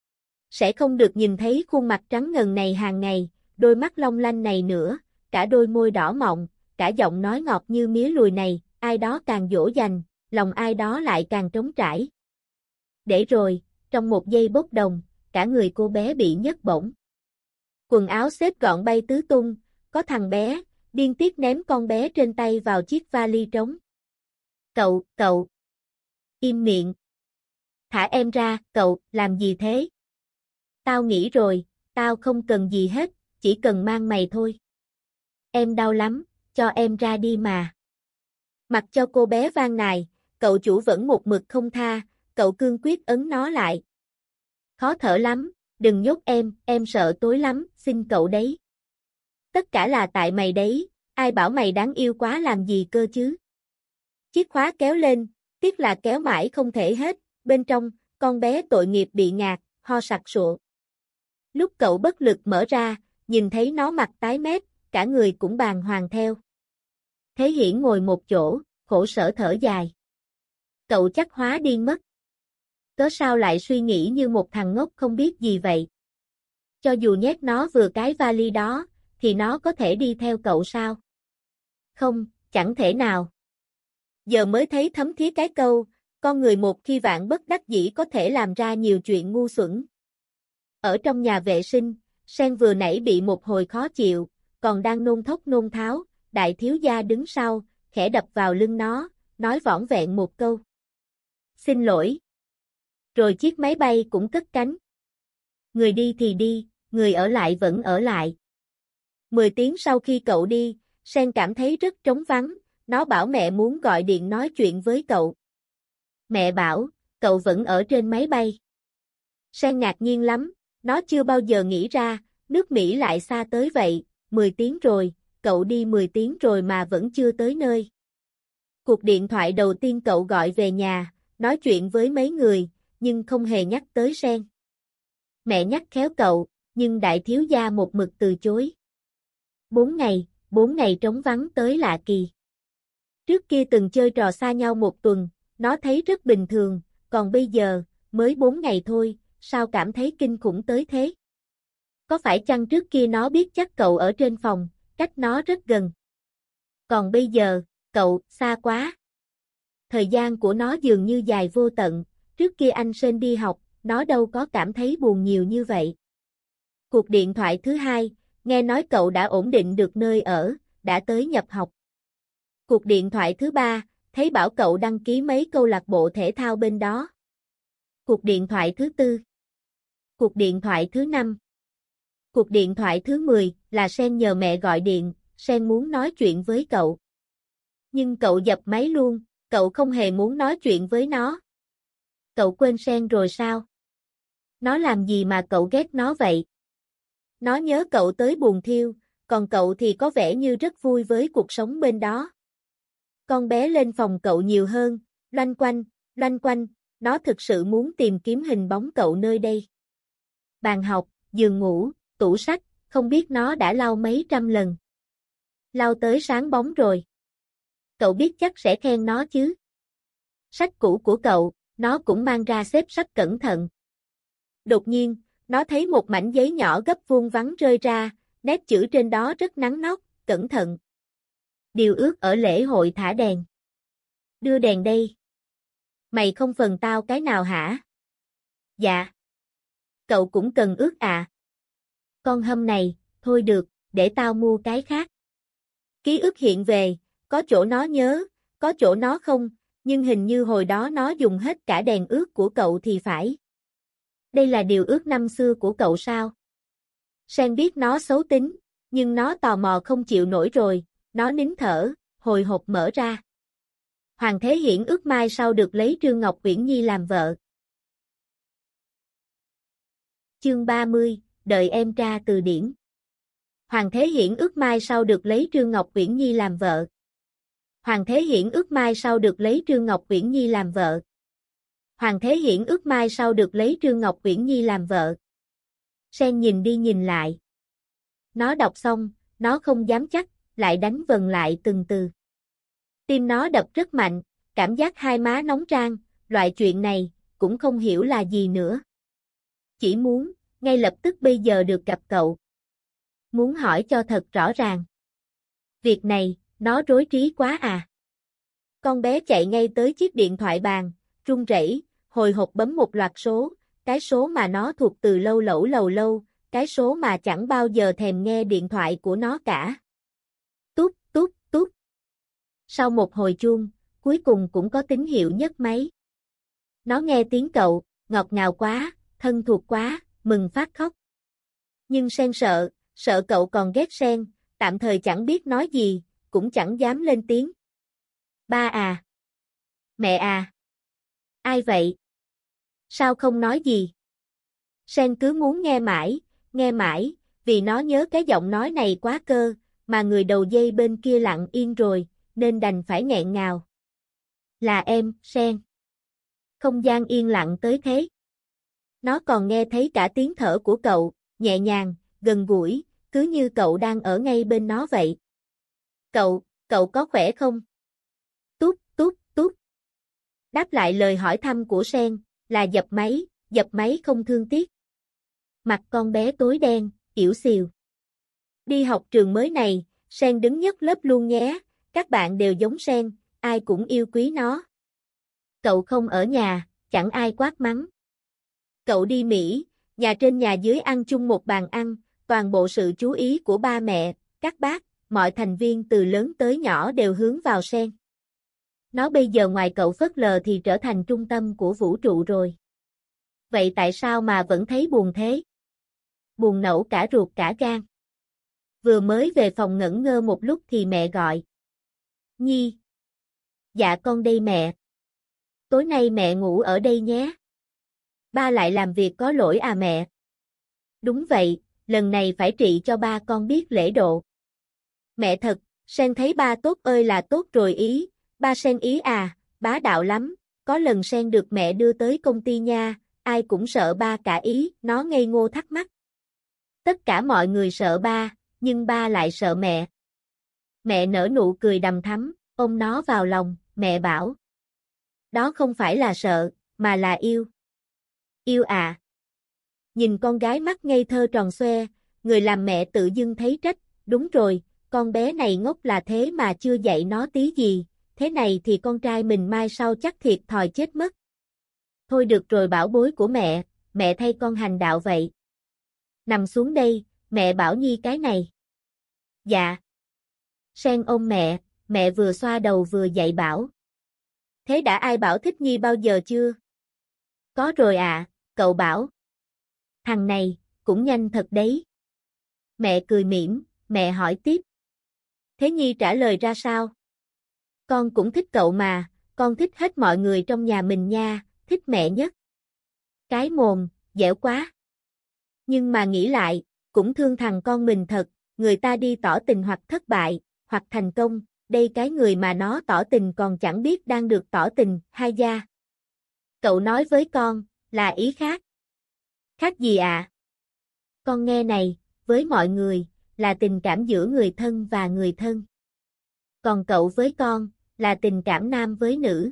Sẽ không được nhìn thấy khuôn mặt trắng ngần này hàng ngày, đôi mắt long lanh này nữa, cả đôi môi đỏ mọng, cả giọng nói ngọt như mía lùi này, ai đó càng dỗ dành, lòng ai đó lại càng trống trải. Để rồi, trong một giây bốc đồng, cả người cô bé bị nhấc bổng. Quần áo xếp gọn bay tứ tung, có thằng bé, điên tiết ném con bé trên tay vào chiếc vali trống. Cậu, cậu. Im miệng. Thả em ra, cậu, làm gì thế? Tao nghĩ rồi, tao không cần gì hết, chỉ cần mang mày thôi. Em đau lắm, cho em ra đi mà. Mặc cho cô bé van nài, cậu chủ vẫn một mực không tha, cậu cương quyết ấn nó lại. Khó thở lắm, đừng nhốt em, em sợ tối lắm, xin cậu đấy. Tất cả là tại mày đấy, ai bảo mày đáng yêu quá làm gì cơ chứ. Chiếc khóa kéo lên, tiếc là kéo mãi không thể hết, bên trong, con bé tội nghiệp bị ngạt, ho sặc sụa. Lúc cậu bất lực mở ra, nhìn thấy nó mặt tái mét, cả người cũng bàng hoàng theo. Thế Hiển ngồi một chỗ, khổ sở thở dài. Cậu chắc hóa điên mất. Cớ sao lại suy nghĩ như một thằng ngốc không biết gì vậy? Cho dù nhét nó vừa cái vali đó, thì nó có thể đi theo cậu sao? Không, chẳng thể nào. Giờ mới thấy thấm thía cái câu, con người một khi vạn bất đắc dĩ có thể làm ra nhiều chuyện ngu xuẩn. Ở trong nhà vệ sinh, Sen vừa nãy bị một hồi khó chịu, còn đang nôn thốc nôn tháo, đại thiếu gia đứng sau, khẽ đập vào lưng nó, nói vỏn vẹn một câu. Xin lỗi. Rồi chiếc máy bay cũng cất cánh. Người đi thì đi, người ở lại vẫn ở lại. Mười tiếng sau khi cậu đi, Sen cảm thấy rất trống vắng, nó bảo mẹ muốn gọi điện nói chuyện với cậu. Mẹ bảo, cậu vẫn ở trên máy bay. Sen ngạc nhiên lắm, nó chưa bao giờ nghĩ ra, nước Mỹ lại xa tới vậy, mười tiếng rồi, cậu đi mười tiếng rồi mà vẫn chưa tới nơi. Cuộc điện thoại đầu tiên cậu gọi về nhà, nói chuyện với mấy người, nhưng không hề nhắc tới Sen. Mẹ nhắc khéo cậu, nhưng đại thiếu gia một mực từ chối. Bốn ngày, bốn ngày trống vắng tới lạ kỳ. Trước kia từng chơi trò xa nhau một tuần, nó thấy rất bình thường, còn bây giờ, mới bốn ngày thôi, sao cảm thấy kinh khủng tới thế? Có phải chăng trước kia nó biết chắc cậu ở trên phòng, cách nó rất gần. Còn bây giờ, cậu, xa quá. Thời gian của nó dường như dài vô tận, trước kia anh Sơn đi học, nó đâu có cảm thấy buồn nhiều như vậy. Cuộc điện thoại thứ hai, nghe nói cậu đã ổn định được nơi ở, đã tới nhập học. Cuộc điện thoại thứ ba, thấy bảo cậu đăng ký mấy câu lạc bộ thể thao bên đó. Cuộc điện thoại thứ tư. Cuộc điện thoại thứ năm. Cuộc điện thoại thứ mười là Sen nhờ mẹ gọi điện, Sen muốn nói chuyện với cậu. Nhưng cậu dập máy luôn, cậu không hề muốn nói chuyện với nó. Cậu quên Sen rồi sao? Nó làm gì mà cậu ghét nó vậy? Nó nhớ cậu tới buồn thiêu, còn cậu thì có vẻ như rất vui với cuộc sống bên đó. Con bé lên phòng cậu nhiều hơn, loanh quanh, loanh quanh, nó thực sự muốn tìm kiếm hình bóng cậu nơi đây. Bàn học, giường ngủ, tủ sách, không biết nó đã lau mấy trăm lần. Lau tới sáng bóng rồi. Cậu biết chắc sẽ khen nó chứ. Sách cũ của cậu, nó cũng mang ra xếp sách cẩn thận. Đột nhiên, nó thấy một mảnh giấy nhỏ gấp vuông vắn rơi ra, nét chữ trên đó rất nắn nót, cẩn thận. Điều ước ở lễ hội thả đèn. Đưa đèn đây. Mày không phần tao cái nào hả? Dạ. Cậu cũng cần ước à? Con hâm này, thôi được, để tao mua cái khác. Ký ức hiện về, có chỗ nó nhớ, có chỗ nó không, nhưng hình như hồi đó nó dùng hết cả đèn ước của cậu thì phải. Đây là điều ước năm xưa của cậu sao? Sen biết nó xấu tính, nhưng nó tò mò không chịu nổi rồi, nó nín thở, hồi hộp mở ra. Hoàng Thế Hiển ước mai sau được lấy Trương Ngọc Uyển Nhi làm vợ. Chương ba mươi, đợi em tra từ điển. Hoàng Thế Hiển ước mai sau được lấy Trương Ngọc Uyển Nhi làm vợ. Hoàng Thế Hiển ước mai sau được lấy Trương Ngọc Uyển Nhi làm vợ. Hoàng Thế Hiển ước mai sau được lấy Trương Ngọc Uyển Nhi làm vợ. Sen nhìn đi nhìn lại. Nó đọc xong, nó không dám chắc, lại đánh vần lại từng từ. Tim nó đập rất mạnh, cảm giác hai má nóng rang, loại chuyện này, cũng không hiểu là gì nữa. Chỉ muốn, ngay lập tức bây giờ được gặp cậu. Muốn hỏi cho thật rõ ràng. Việc này, nó rối trí quá à. Con bé chạy ngay tới chiếc điện thoại bàn, run rẩy, hồi hộp bấm một loạt số, cái số mà nó thuộc từ lâu lẩu lầu lâu, cái số mà chẳng bao giờ thèm nghe điện thoại của nó cả. Tút, tút, tút. Sau một hồi chuông, cuối cùng cũng có tín hiệu nhấc máy. Nó nghe tiếng cậu, ngọt ngào quá, thân thuộc quá, mừng phát khóc. Nhưng Sen sợ, sợ cậu còn ghét Sen, tạm thời chẳng biết nói gì, cũng chẳng dám lên tiếng. Ba à. Mẹ à. Ai vậy? Sao không nói gì? Sen cứ muốn nghe mãi, nghe mãi, vì nó nhớ cái giọng nói này quá cơ, mà người đầu dây bên kia lặng yên rồi, nên đành phải nghẹn ngào. Là em, Sen. Không gian yên lặng tới thế. Nó còn nghe thấy cả tiếng thở của cậu, nhẹ nhàng, gần gũi, cứ như cậu đang ở ngay bên nó vậy. Cậu, cậu có khỏe không? Tút, tút, tút. Đáp lại lời hỏi thăm của Sen, là dập máy, dập máy không thương tiếc. Mặt con bé tối đen, ỉu xìu. Đi học trường mới này, Sen đứng nhất lớp luôn nhé, các bạn đều giống Sen, ai cũng yêu quý nó. Cậu không ở nhà, chẳng ai quát mắng. Cậu đi Mỹ, nhà trên nhà dưới ăn chung một bàn ăn, toàn bộ sự chú ý của ba mẹ, các bác, mọi thành viên từ lớn tới nhỏ đều hướng vào Sen. Nó bây giờ ngoài cậu phớt lờ thì trở thành trung tâm của vũ trụ rồi. Vậy tại sao mà vẫn thấy buồn thế? Buồn nẫu cả ruột cả gan. Vừa mới về phòng ngẩn ngơ một lúc thì mẹ gọi. Nhi. Dạ con đây mẹ. Tối nay mẹ ngủ ở đây nhé. Ba lại làm việc có lỗi à mẹ? Đúng vậy, lần này phải trị cho ba con biết lễ độ. Mẹ thật, Sen thấy ba tốt ơi là tốt rồi ý, ba Sen ý à, bá đạo lắm, có lần Sen được mẹ đưa tới công ty nha, ai cũng sợ ba cả ý, nó ngây ngô thắc mắc. Tất cả mọi người sợ ba, nhưng ba lại sợ mẹ. Mẹ nở nụ cười đằm thắm, ôm nó vào lòng, mẹ bảo. Đó không phải là sợ, mà là yêu. Yêu à. Nhìn con gái mắt ngây thơ tròn xoe, người làm mẹ tự dưng thấy trách, đúng rồi, con bé này ngốc là thế mà chưa dạy nó tí gì, thế này thì con trai mình mai sau chắc thiệt thòi chết mất. Thôi được rồi bảo bối của mẹ, mẹ thay con hành đạo vậy. Nằm xuống đây, mẹ bảo Nhi cái này. Dạ. Sen ôm mẹ, mẹ vừa xoa đầu vừa dạy bảo. Thế đã ai bảo thích Nhi bao giờ chưa? Có rồi à, cậu bảo. Thằng này, cũng nhanh thật đấy. Mẹ cười mỉm, mẹ hỏi tiếp. Thế Nhi trả lời ra sao? Con cũng thích cậu mà, con thích hết mọi người trong nhà mình nha, thích mẹ nhất. Cái mồm, dẻo quá. Nhưng mà nghĩ lại, cũng thương thằng con mình thật, người ta đi tỏ tình hoặc thất bại, hoặc thành công, đây cái người mà nó tỏ tình còn chẳng biết đang được tỏ tình, hai gia. Cậu nói với con, là ý khác. Khác gì ạ? À? Con nghe này, với mọi người, là tình cảm giữa người thân và người thân. Còn cậu với con, là tình cảm nam với nữ.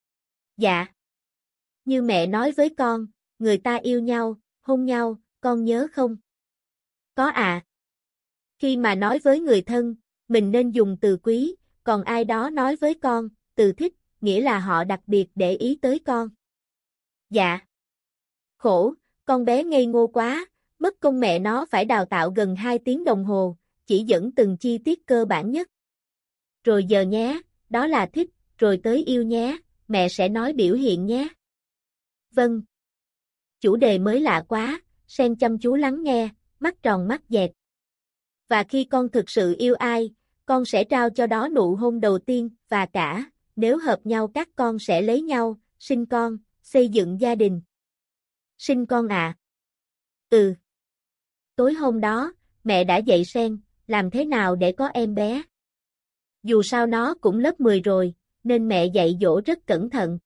Dạ. Như mẹ nói với con, người ta yêu nhau, hôn nhau, con nhớ không? Có à. Khi mà nói với người thân, mình nên dùng từ quý, còn ai đó nói với con, từ thích, nghĩa là họ đặc biệt để ý tới con. Dạ. Khổ, con bé ngây ngô quá, mất công mẹ nó phải đào tạo gần hai tiếng đồng hồ, chỉ dẫn từng chi tiết cơ bản nhất. Rồi giờ nhé, đó là thích, rồi tới yêu nhé, mẹ sẽ nói biểu hiện nhé. Vâng. Chủ đề mới lạ quá, Sen chăm chú lắng nghe, mắt tròn mắt dẹt. Và khi con thực sự yêu ai, con sẽ trao cho đó nụ hôn đầu tiên, và cả, nếu hợp nhau các con sẽ lấy nhau, sinh con, xây dựng gia đình. Sinh con à? Ừ. Tối hôm đó, mẹ đã dạy Sen, làm thế nào để có em bé. Dù sao nó cũng lớp mười rồi, nên mẹ dạy dỗ rất cẩn thận.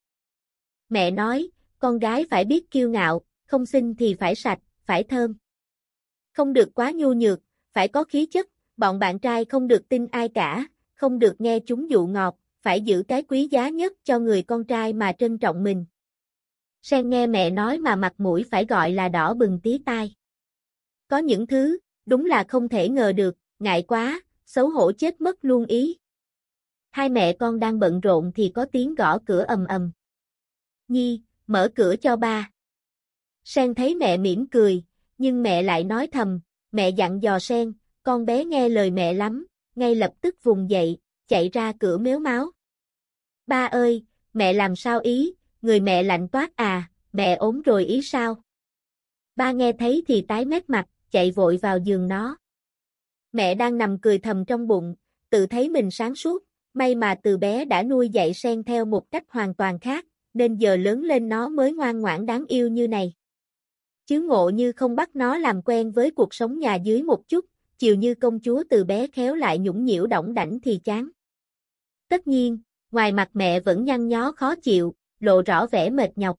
Mẹ nói, con gái phải biết kiêu ngạo, không xinh thì phải sạch, phải thơm. Không được quá nhu nhược, phải có khí chất, Bọn bạn trai không được tin ai cả, không được nghe chúng dụ ngọt, phải giữ cái quý giá nhất cho người con trai mà trân trọng mình. Sen nghe mẹ nói mà mặt mũi phải gọi là đỏ bừng tía tai. Có những thứ, đúng là không thể ngờ được, ngại quá, xấu hổ chết mất luôn ý. Hai mẹ con đang bận rộn thì có tiếng gõ cửa ầm ầm. Nhi, mở cửa cho ba. Sen thấy mẹ mỉm cười, nhưng mẹ lại nói thầm, mẹ dặn dò Sen, con bé nghe lời mẹ lắm, ngay lập tức vùng dậy, chạy ra cửa mếu máo. Ba ơi, mẹ làm sao ý, người mẹ lạnh toát à, mẹ ốm rồi ý sao? Ba nghe thấy thì tái mét mặt, chạy vội vào giường nó. Mẹ đang nằm cười thầm trong bụng, tự thấy mình sáng suốt, may mà từ bé đã nuôi dạy Sen theo một cách hoàn toàn khác, nên giờ lớn lên nó mới ngoan ngoãn đáng yêu như này. Chứ ngộ như không bắt nó làm quen với cuộc sống nhà dưới một chút, chiều như công chúa từ bé khéo lại nhũng nhiễu đỏng đảnh thì chán. Tất nhiên, ngoài mặt mẹ vẫn nhăn nhó khó chịu, lộ rõ vẻ mệt nhọc.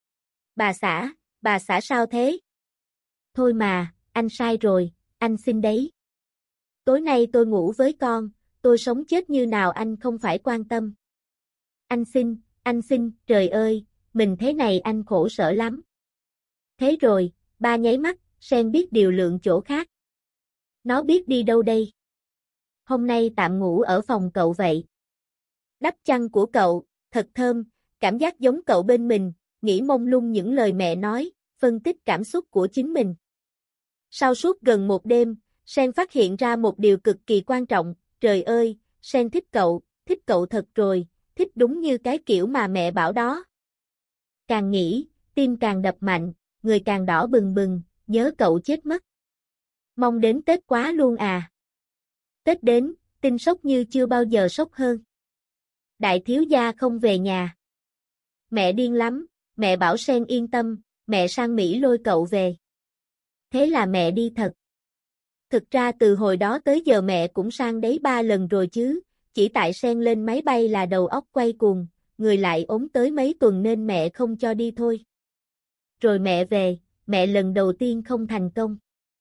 Bà xã, bà xã sao thế? Thôi mà, anh sai rồi, anh xin đấy. Tối nay tôi ngủ với con, tôi sống chết như nào anh không phải quan tâm. Anh xin, anh xin, trời ơi, mình thế này anh khổ sở lắm. Thế rồi, ba nháy mắt, Sen biết điều lượng chỗ khác. Nó biết đi đâu đây? Hôm nay tạm ngủ ở phòng cậu vậy. Đắp chăn của cậu, thật thơm, cảm giác giống cậu bên mình, nghĩ mông lung những lời mẹ nói, phân tích cảm xúc của chính mình. Sau suốt gần một đêm, Sen phát hiện ra một điều cực kỳ quan trọng, trời ơi, Sen thích cậu, thích cậu thật rồi, thích đúng như cái kiểu mà mẹ bảo đó. Càng nghĩ, tim càng đập mạnh, người càng đỏ bừng bừng, nhớ cậu chết mất. Mong đến Tết quá luôn à. Tết đến, tin sốc như chưa bao giờ sốc hơn. Đại thiếu gia không về nhà. Mẹ điên lắm, mẹ bảo Sen yên tâm, mẹ sang Mỹ lôi cậu về. Thế là mẹ đi thật. Thực ra từ hồi đó tới giờ mẹ cũng sang đấy ba lần rồi chứ, chỉ tại Sen lên máy bay là đầu óc quay cuồng, người lại ốm tới mấy tuần nên mẹ không cho đi thôi. Rồi mẹ về, mẹ lần đầu tiên không thành công.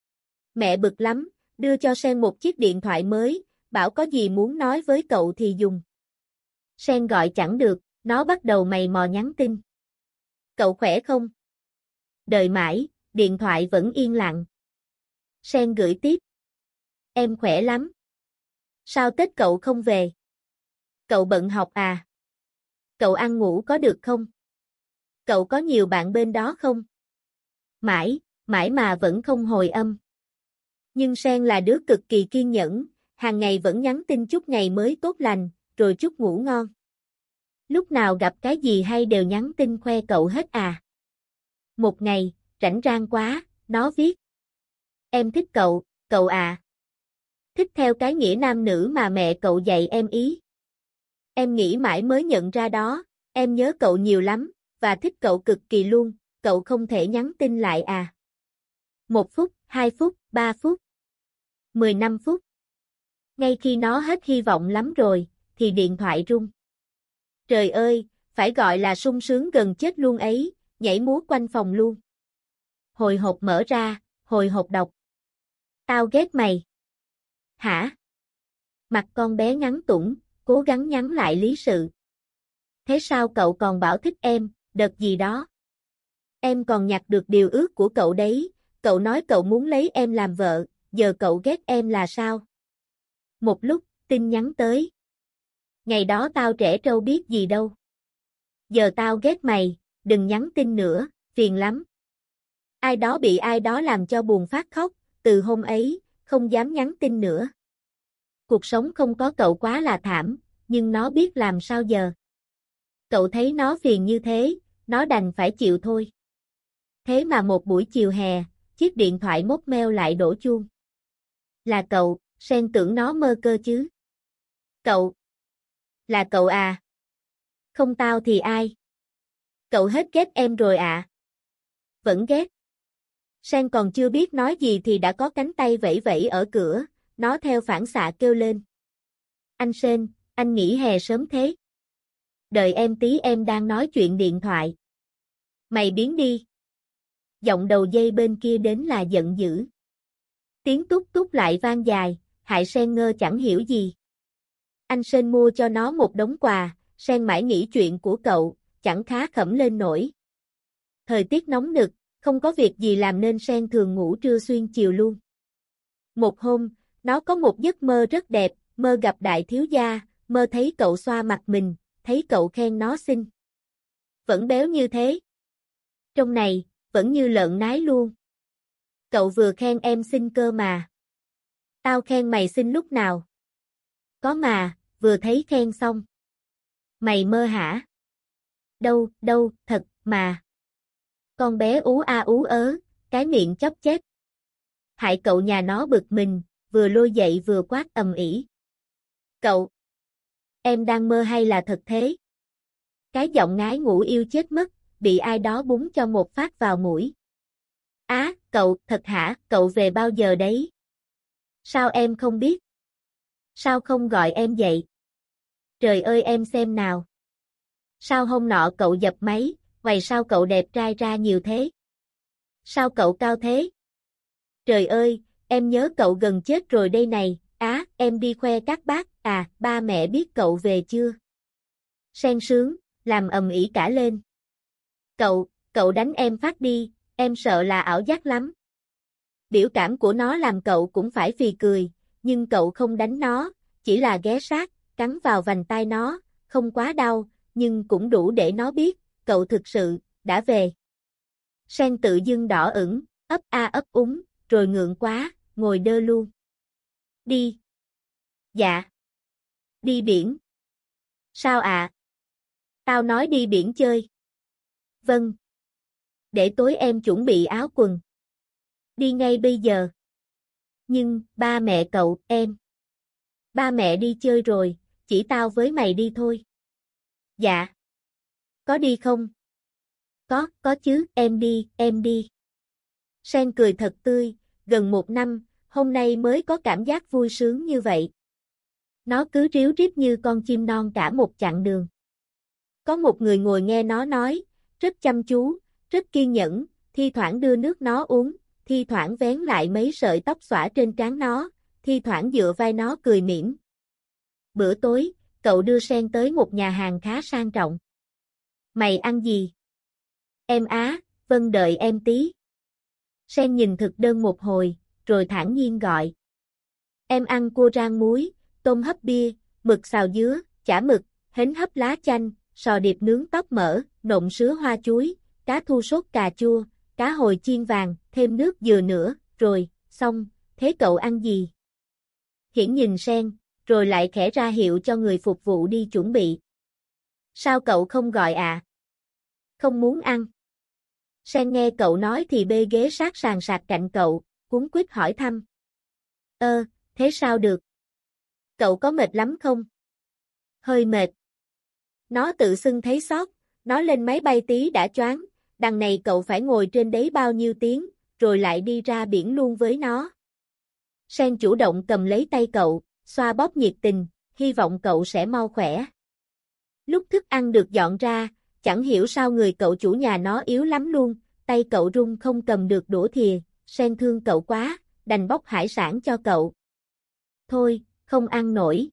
Mẹ bực lắm, đưa cho Sen một chiếc điện thoại mới, bảo có gì muốn nói với cậu thì dùng. Sen gọi chẳng được, nó bắt đầu mày mò nhắn tin. Cậu khỏe không? Đợi mãi, điện thoại vẫn yên lặng. Sen gửi tiếp. Em khỏe lắm. Sao Tết cậu không về? Cậu bận học à? Cậu ăn ngủ có được không? Cậu có nhiều bạn bên đó không? Mãi, mãi mà vẫn không hồi âm. Nhưng Sen là đứa cực kỳ kiên nhẫn, hàng ngày vẫn nhắn tin chúc ngày mới tốt lành, rồi chúc ngủ ngon. Lúc nào gặp cái gì hay đều nhắn tin khoe cậu hết à. Một ngày, rảnh rang quá, nó viết. Em thích cậu, cậu à. Thích theo cái nghĩa nam nữ mà mẹ cậu dạy em ý. Em nghĩ mãi mới nhận ra đó, em nhớ cậu nhiều lắm, và thích cậu cực kỳ luôn, cậu không thể nhắn tin lại à. Một phút, hai phút, ba phút, mười lăm phút. Ngay khi nó hết hy vọng lắm rồi, thì điện thoại rung. Trời ơi, phải gọi là sung sướng gần chết luôn ấy, nhảy múa quanh phòng luôn. Hồi hộp mở ra, hồi hộp đọc. Tao ghét mày. Hả? Mặt con bé ngắn tủng, cố gắng nhắn lại lý sự. Thế sao cậu còn bảo thích em, đợt gì đó? Em còn nhặt được điều ước của cậu đấy, cậu nói cậu muốn lấy em làm vợ, giờ cậu ghét em là sao? Một lúc, tin nhắn tới. Ngày đó tao trẻ trâu biết gì đâu. Giờ tao ghét mày, đừng nhắn tin nữa, phiền lắm. Ai đó bị ai đó làm cho buồn phát khóc, từ hôm ấy, không dám nhắn tin nữa. Cuộc sống không có cậu quá là thảm, nhưng nó biết làm sao giờ. Cậu thấy nó phiền như thế, nó đành phải chịu thôi. Thế mà một buổi chiều hè, chiếc điện thoại mốt meo lại đổ chuông. Là cậu, Sen tưởng nó mơ cơ chứ. Cậu. Là cậu à? Không tao thì ai? Cậu hết ghét em rồi à? Vẫn ghét. Sen còn chưa biết nói gì thì đã có cánh tay vẫy vẫy ở cửa, nó theo phản xạ kêu lên. Anh Sen, anh nghỉ hè sớm thế. Đợi em tí, em đang nói chuyện điện thoại. Mày biến đi. Giọng đầu dây bên kia đến là giận dữ. Tiếng tút tút lại vang dài, hại Sen ngơ chẳng hiểu gì. Anh Sên mua cho nó một đống quà, Sen mãi nghĩ chuyện của cậu, chẳng khá khẩm lên nổi. Thời tiết nóng nực, không có việc gì làm nên Sen thường ngủ trưa xuyên chiều luôn. Một hôm, nó có một giấc mơ rất đẹp, mơ gặp đại thiếu gia, mơ thấy cậu xoa mặt mình, thấy cậu khen nó xinh. Vẫn béo như thế. Trong này, vẫn như lợn nái luôn. Cậu vừa khen em xinh cơ mà. Tao khen mày xinh lúc nào? Có mà, vừa thấy khen xong. Mày mơ hả? Đâu, đâu, thật, mà. Con bé ú a ú ớ, cái miệng chóp chép. Hại cậu nhà nó bực mình, vừa lôi dậy vừa quát ầm ĩ. Cậu! Em đang mơ hay là thật thế? Cái giọng ngái ngủ yêu chết mất, bị ai đó búng cho một phát vào mũi. Á, cậu, thật hả, cậu về bao giờ đấy? Sao em không biết? Sao không gọi em dậy? Trời ơi em xem nào. Sao hôm nọ cậu dập máy, vậy sao cậu đẹp trai ra nhiều thế? Sao cậu cao thế? Trời ơi, em nhớ cậu gần chết rồi đây này, á, em đi khoe các bác, à, ba mẹ biết cậu về chưa? Sen sướng, làm ầm ĩ cả lên. Cậu, cậu đánh em phát đi, em sợ là ảo giác lắm. Biểu cảm của nó làm cậu cũng phải phì cười, nhưng cậu không đánh nó, chỉ là ghé sát, cắn vào vành tai nó, không quá đau, nhưng cũng đủ để nó biết, cậu thực sự, đã về. Sen tự dưng đỏ ửng, ấp a ấp úng, rồi ngượng quá, ngồi đơ luôn. Đi. Dạ. Đi biển. Sao ạ? À? Tao nói đi biển chơi. Vâng. Để tối em chuẩn bị áo quần. Đi ngay bây giờ. Nhưng, ba mẹ cậu, em. Ba mẹ đi chơi rồi, chỉ tao với mày đi thôi. Dạ. Có đi không? Có, có chứ, em đi, em đi. Sen cười thật tươi, gần một năm, hôm nay mới có cảm giác vui sướng như vậy. Nó cứ ríu rít như con chim non cả một chặng đường. Có một người ngồi nghe nó nói, rất chăm chú, rất kiên nhẫn, thi thoảng đưa nước nó uống, thi thoảng vén lại mấy sợi tóc xõa trên trán nó, thi thoảng dựa vai nó cười mỉm. Bữa tối, cậu đưa Sen tới một nhà hàng khá sang trọng. Mày ăn gì? Em á, vâng đợi em tí. Sen nhìn thực đơn một hồi, rồi thản nhiên gọi. Em ăn cua rang muối, tôm hấp bia, mực xào dứa, chả mực, hến hấp lá chanh, sò điệp nướng tóc mỡ, nộm sứa hoa chuối, cá thu sốt cà chua, cá hồi chiên vàng, thêm nước dừa nữa, rồi, xong, thế cậu ăn gì? Hiển nhìn Sen, rồi lại khẽ ra hiệu cho người phục vụ đi chuẩn bị. Sao cậu không gọi ạ? À? Không muốn ăn. Sen nghe cậu nói thì bê ghế sát sàn sạc cạnh cậu, cuống quýt hỏi thăm. Ơ, thế sao được? Cậu có mệt lắm không? Hơi mệt. Nó tự xưng thấy sót, nó lên máy bay tí đã choáng, đằng này cậu phải ngồi trên đấy bao nhiêu tiếng, rồi lại đi ra biển luôn với nó. Sen chủ động cầm lấy tay cậu, xoa bóp nhiệt tình, hy vọng cậu sẽ mau khỏe. Lúc thức ăn được dọn ra, chẳng hiểu sao người cậu chủ nhà nó yếu lắm luôn, tay cậu run không cầm được đũa thìa, Sen thương cậu quá, đành bóc hải sản cho cậu. Thôi, không ăn nổi.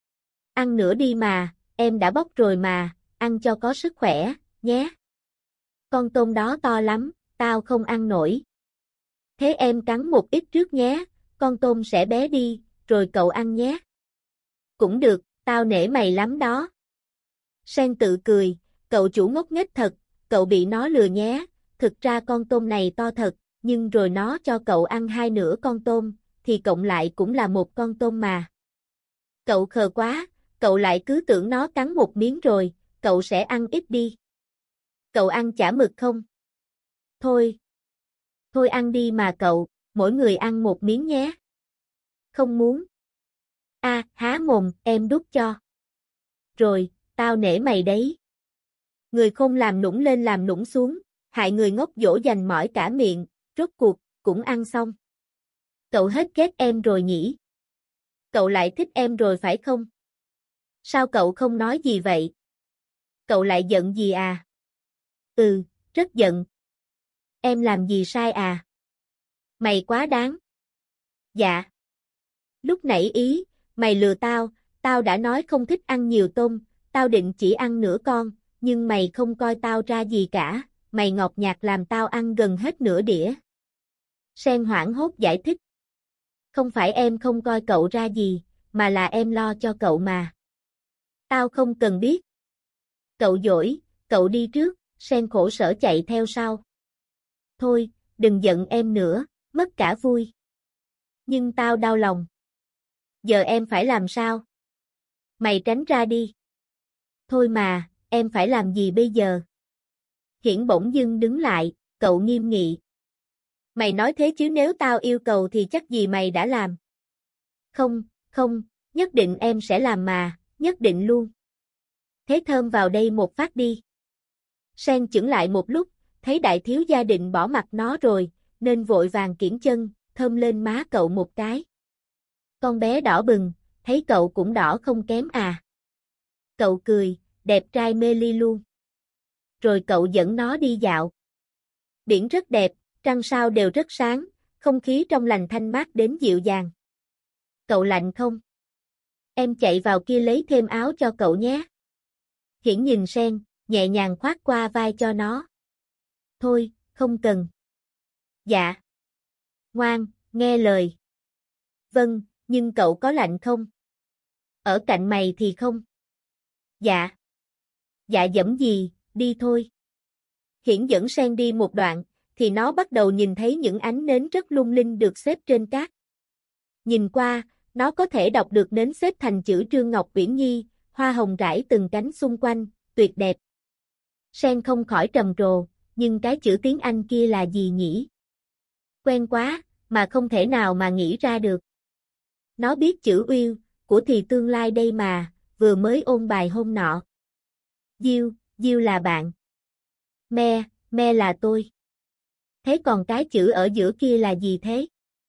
Ăn nữa đi mà, em đã bóc rồi mà, ăn cho có sức khỏe, nhé. Con tôm đó to lắm, tao không ăn nổi. Thế em cắn một ít trước nhé, con tôm sẽ bé đi, rồi cậu ăn nhé. Cũng được, tao nể mày lắm đó. Sen tự cười, cậu chủ ngốc nghếch thật, cậu bị nó lừa nhé, thực ra con tôm này to thật, nhưng rồi nó cho cậu ăn hai nửa con tôm, thì cộng lại cũng là một con tôm mà. Cậu khờ quá, cậu lại cứ tưởng nó cắn một miếng rồi, cậu sẽ ăn ít đi. Cậu ăn chả mực không? Thôi. Thôi ăn đi mà cậu, mỗi người ăn một miếng nhé. Không muốn. A, à, há mồm, em đút cho. Rồi, tao nể mày đấy. Người khôn làm nũng lên làm nũng xuống, hại người ngốc dỗ dành mỏi cả miệng, rốt cuộc, cũng ăn xong. Cậu hết ghét em rồi nhỉ? Cậu lại thích em rồi phải không? Sao cậu không nói gì vậy? Cậu lại giận gì à? Ừ, rất giận. Em làm gì sai à? Mày quá đáng. Dạ. Lúc nãy ý, mày lừa tao, tao đã nói không thích ăn nhiều tôm, tao định chỉ ăn nửa con, nhưng mày không coi tao ra gì cả, mày ngọt nhạt làm tao ăn gần hết nửa đĩa. Sen hoảng hốt giải thích. Không phải em không coi cậu ra gì, mà là em lo cho cậu mà. Tao không cần biết. Cậu dỗi, cậu đi trước, Sen khổ sở chạy theo sau. Thôi, đừng giận em nữa, mất cả vui. Nhưng tao đau lòng. Giờ em phải làm sao? Mày tránh ra đi. Thôi mà, em phải làm gì bây giờ? Hiển bỗng dưng đứng lại, cậu nghiêm nghị. Mày nói thế chứ nếu tao yêu cầu thì chắc gì mày đã làm. Không, không, nhất định em sẽ làm mà, nhất định luôn. Thế thơm vào đây một phát đi. Sen chững lại một lúc, thấy đại thiếu gia định bỏ mặt nó rồi, nên vội vàng kiễng chân, thơm lên má cậu một cái. Con bé đỏ bừng, thấy cậu cũng đỏ không kém à. Cậu cười, đẹp trai mê ly luôn. Rồi cậu dẫn nó đi dạo. Biển rất đẹp, trăng sao đều rất sáng, không khí trong lành thanh mát đến dịu dàng. Cậu lạnh không? Em chạy vào kia lấy thêm áo cho cậu nhé. Hiển nhìn Sen, nhẹ nhàng khoác qua vai cho nó. Thôi, không cần. Dạ. Ngoan, nghe lời. Vâng, nhưng cậu có lạnh không? Ở cạnh mày thì không. Dạ. Dạ dẫm gì, đi thôi. Hiển dẫn Sen đi một đoạn, thì nó bắt đầu nhìn thấy những ánh nến rất lung linh được xếp trên cát. Nhìn qua, nó có thể đọc được nến xếp thành chữ Trương Ngọc Uyển Nhi, hoa hồng rải từng cánh xung quanh, tuyệt đẹp. Sen không khỏi trầm trồ, nhưng cái chữ tiếng Anh kia là gì nhỉ? Quen quá, mà không thể nào mà nghĩ ra được. Nó biết chữ Uyêu, của thì tương lai đây mà, vừa mới ôn bài hôm nọ. Diêu, Diêu là bạn. Me, Me là tôi. Thế còn cái chữ ở giữa kia là gì thế?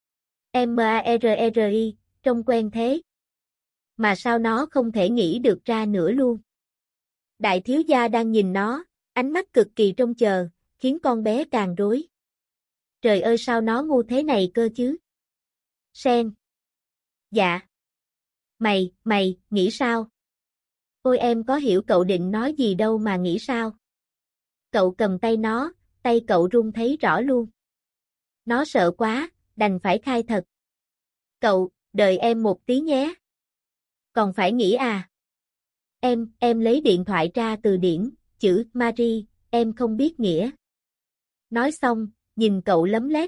M A R R I, trông quen thế. Mà sao nó không thể nghĩ được ra nữa luôn? Đại thiếu gia đang nhìn nó, ánh mắt cực kỳ trông chờ, khiến con bé càng rối. Trời ơi sao nó ngu thế này cơ chứ? Sen. Dạ. Mày, mày, nghĩ sao? Ôi em có hiểu cậu định nói gì đâu mà nghĩ sao? Cậu cầm tay nó, tay cậu run thấy rõ luôn. Nó sợ quá, đành phải khai thật. Cậu, đợi em một tí nhé. Còn phải nghĩ à? Em, em lấy điện thoại ra từ điển, chữ Marie, em không biết nghĩa. Nói xong, nhìn cậu lấm lét.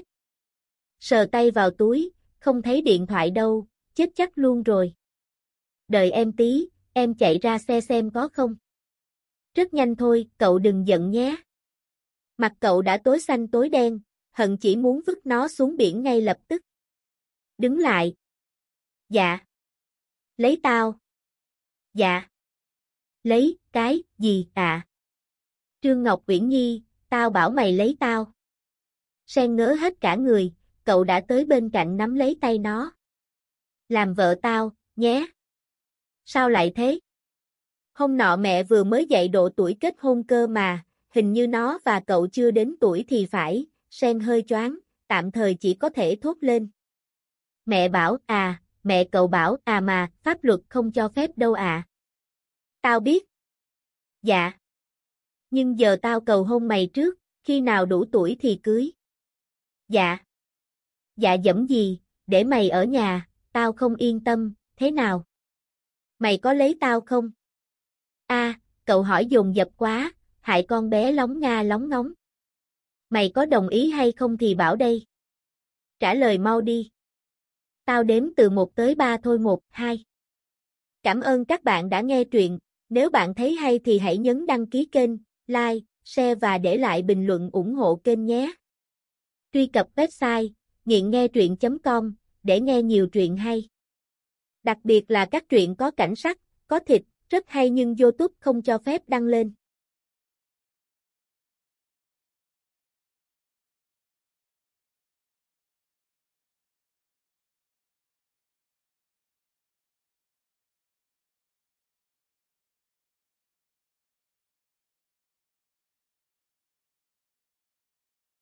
Sờ tay vào túi, không thấy điện thoại đâu, chết chắc luôn rồi. Đợi em tí, em chạy ra xe xem có không. Rất nhanh thôi, cậu đừng giận nhé. Mặt cậu đã tối xanh tối đen, hận chỉ muốn vứt nó xuống biển ngay lập tức. Đứng lại. Dạ. Lấy tao. Dạ. Lấy, cái, gì, à? Trương Ngọc Uyển Nhi, tao bảo mày lấy tao. Sen ngớ hết cả người, cậu đã tới bên cạnh nắm lấy tay nó. Làm vợ tao, nhé. Sao lại thế? Hôm nọ mẹ vừa mới dạy độ tuổi kết hôn cơ mà, hình như nó và cậu chưa đến tuổi thì phải, Sen hơi choáng, tạm thời chỉ có thể thốt lên. Mẹ bảo, à, mẹ cậu bảo, à mà, pháp luật không cho phép đâu à. Tao biết. Dạ. Nhưng giờ tao cầu hôn mày trước, khi nào đủ tuổi thì cưới. Dạ. Dạ dẫm gì, để mày ở nhà, tao không yên tâm, thế nào? Mày có lấy tao không? A, cậu hỏi dồn dập quá, hại con bé lóng nga lóng ngóng. Mày có đồng ý hay không thì bảo đây. Trả lời mau đi. Tao đếm từ một tới ba thôi một, hai. Cảm ơn các bạn đã nghe truyện, nếu bạn thấy hay thì hãy nhấn đăng ký kênh, like, share và để lại bình luận ủng hộ kênh nhé. Truy cập website nghiện nghe truyện chấm com để nghe nhiều truyện hay. Đặc biệt là các truyện có cảnh sắc, có thịt, rất hay nhưng YouTube không cho phép đăng lên.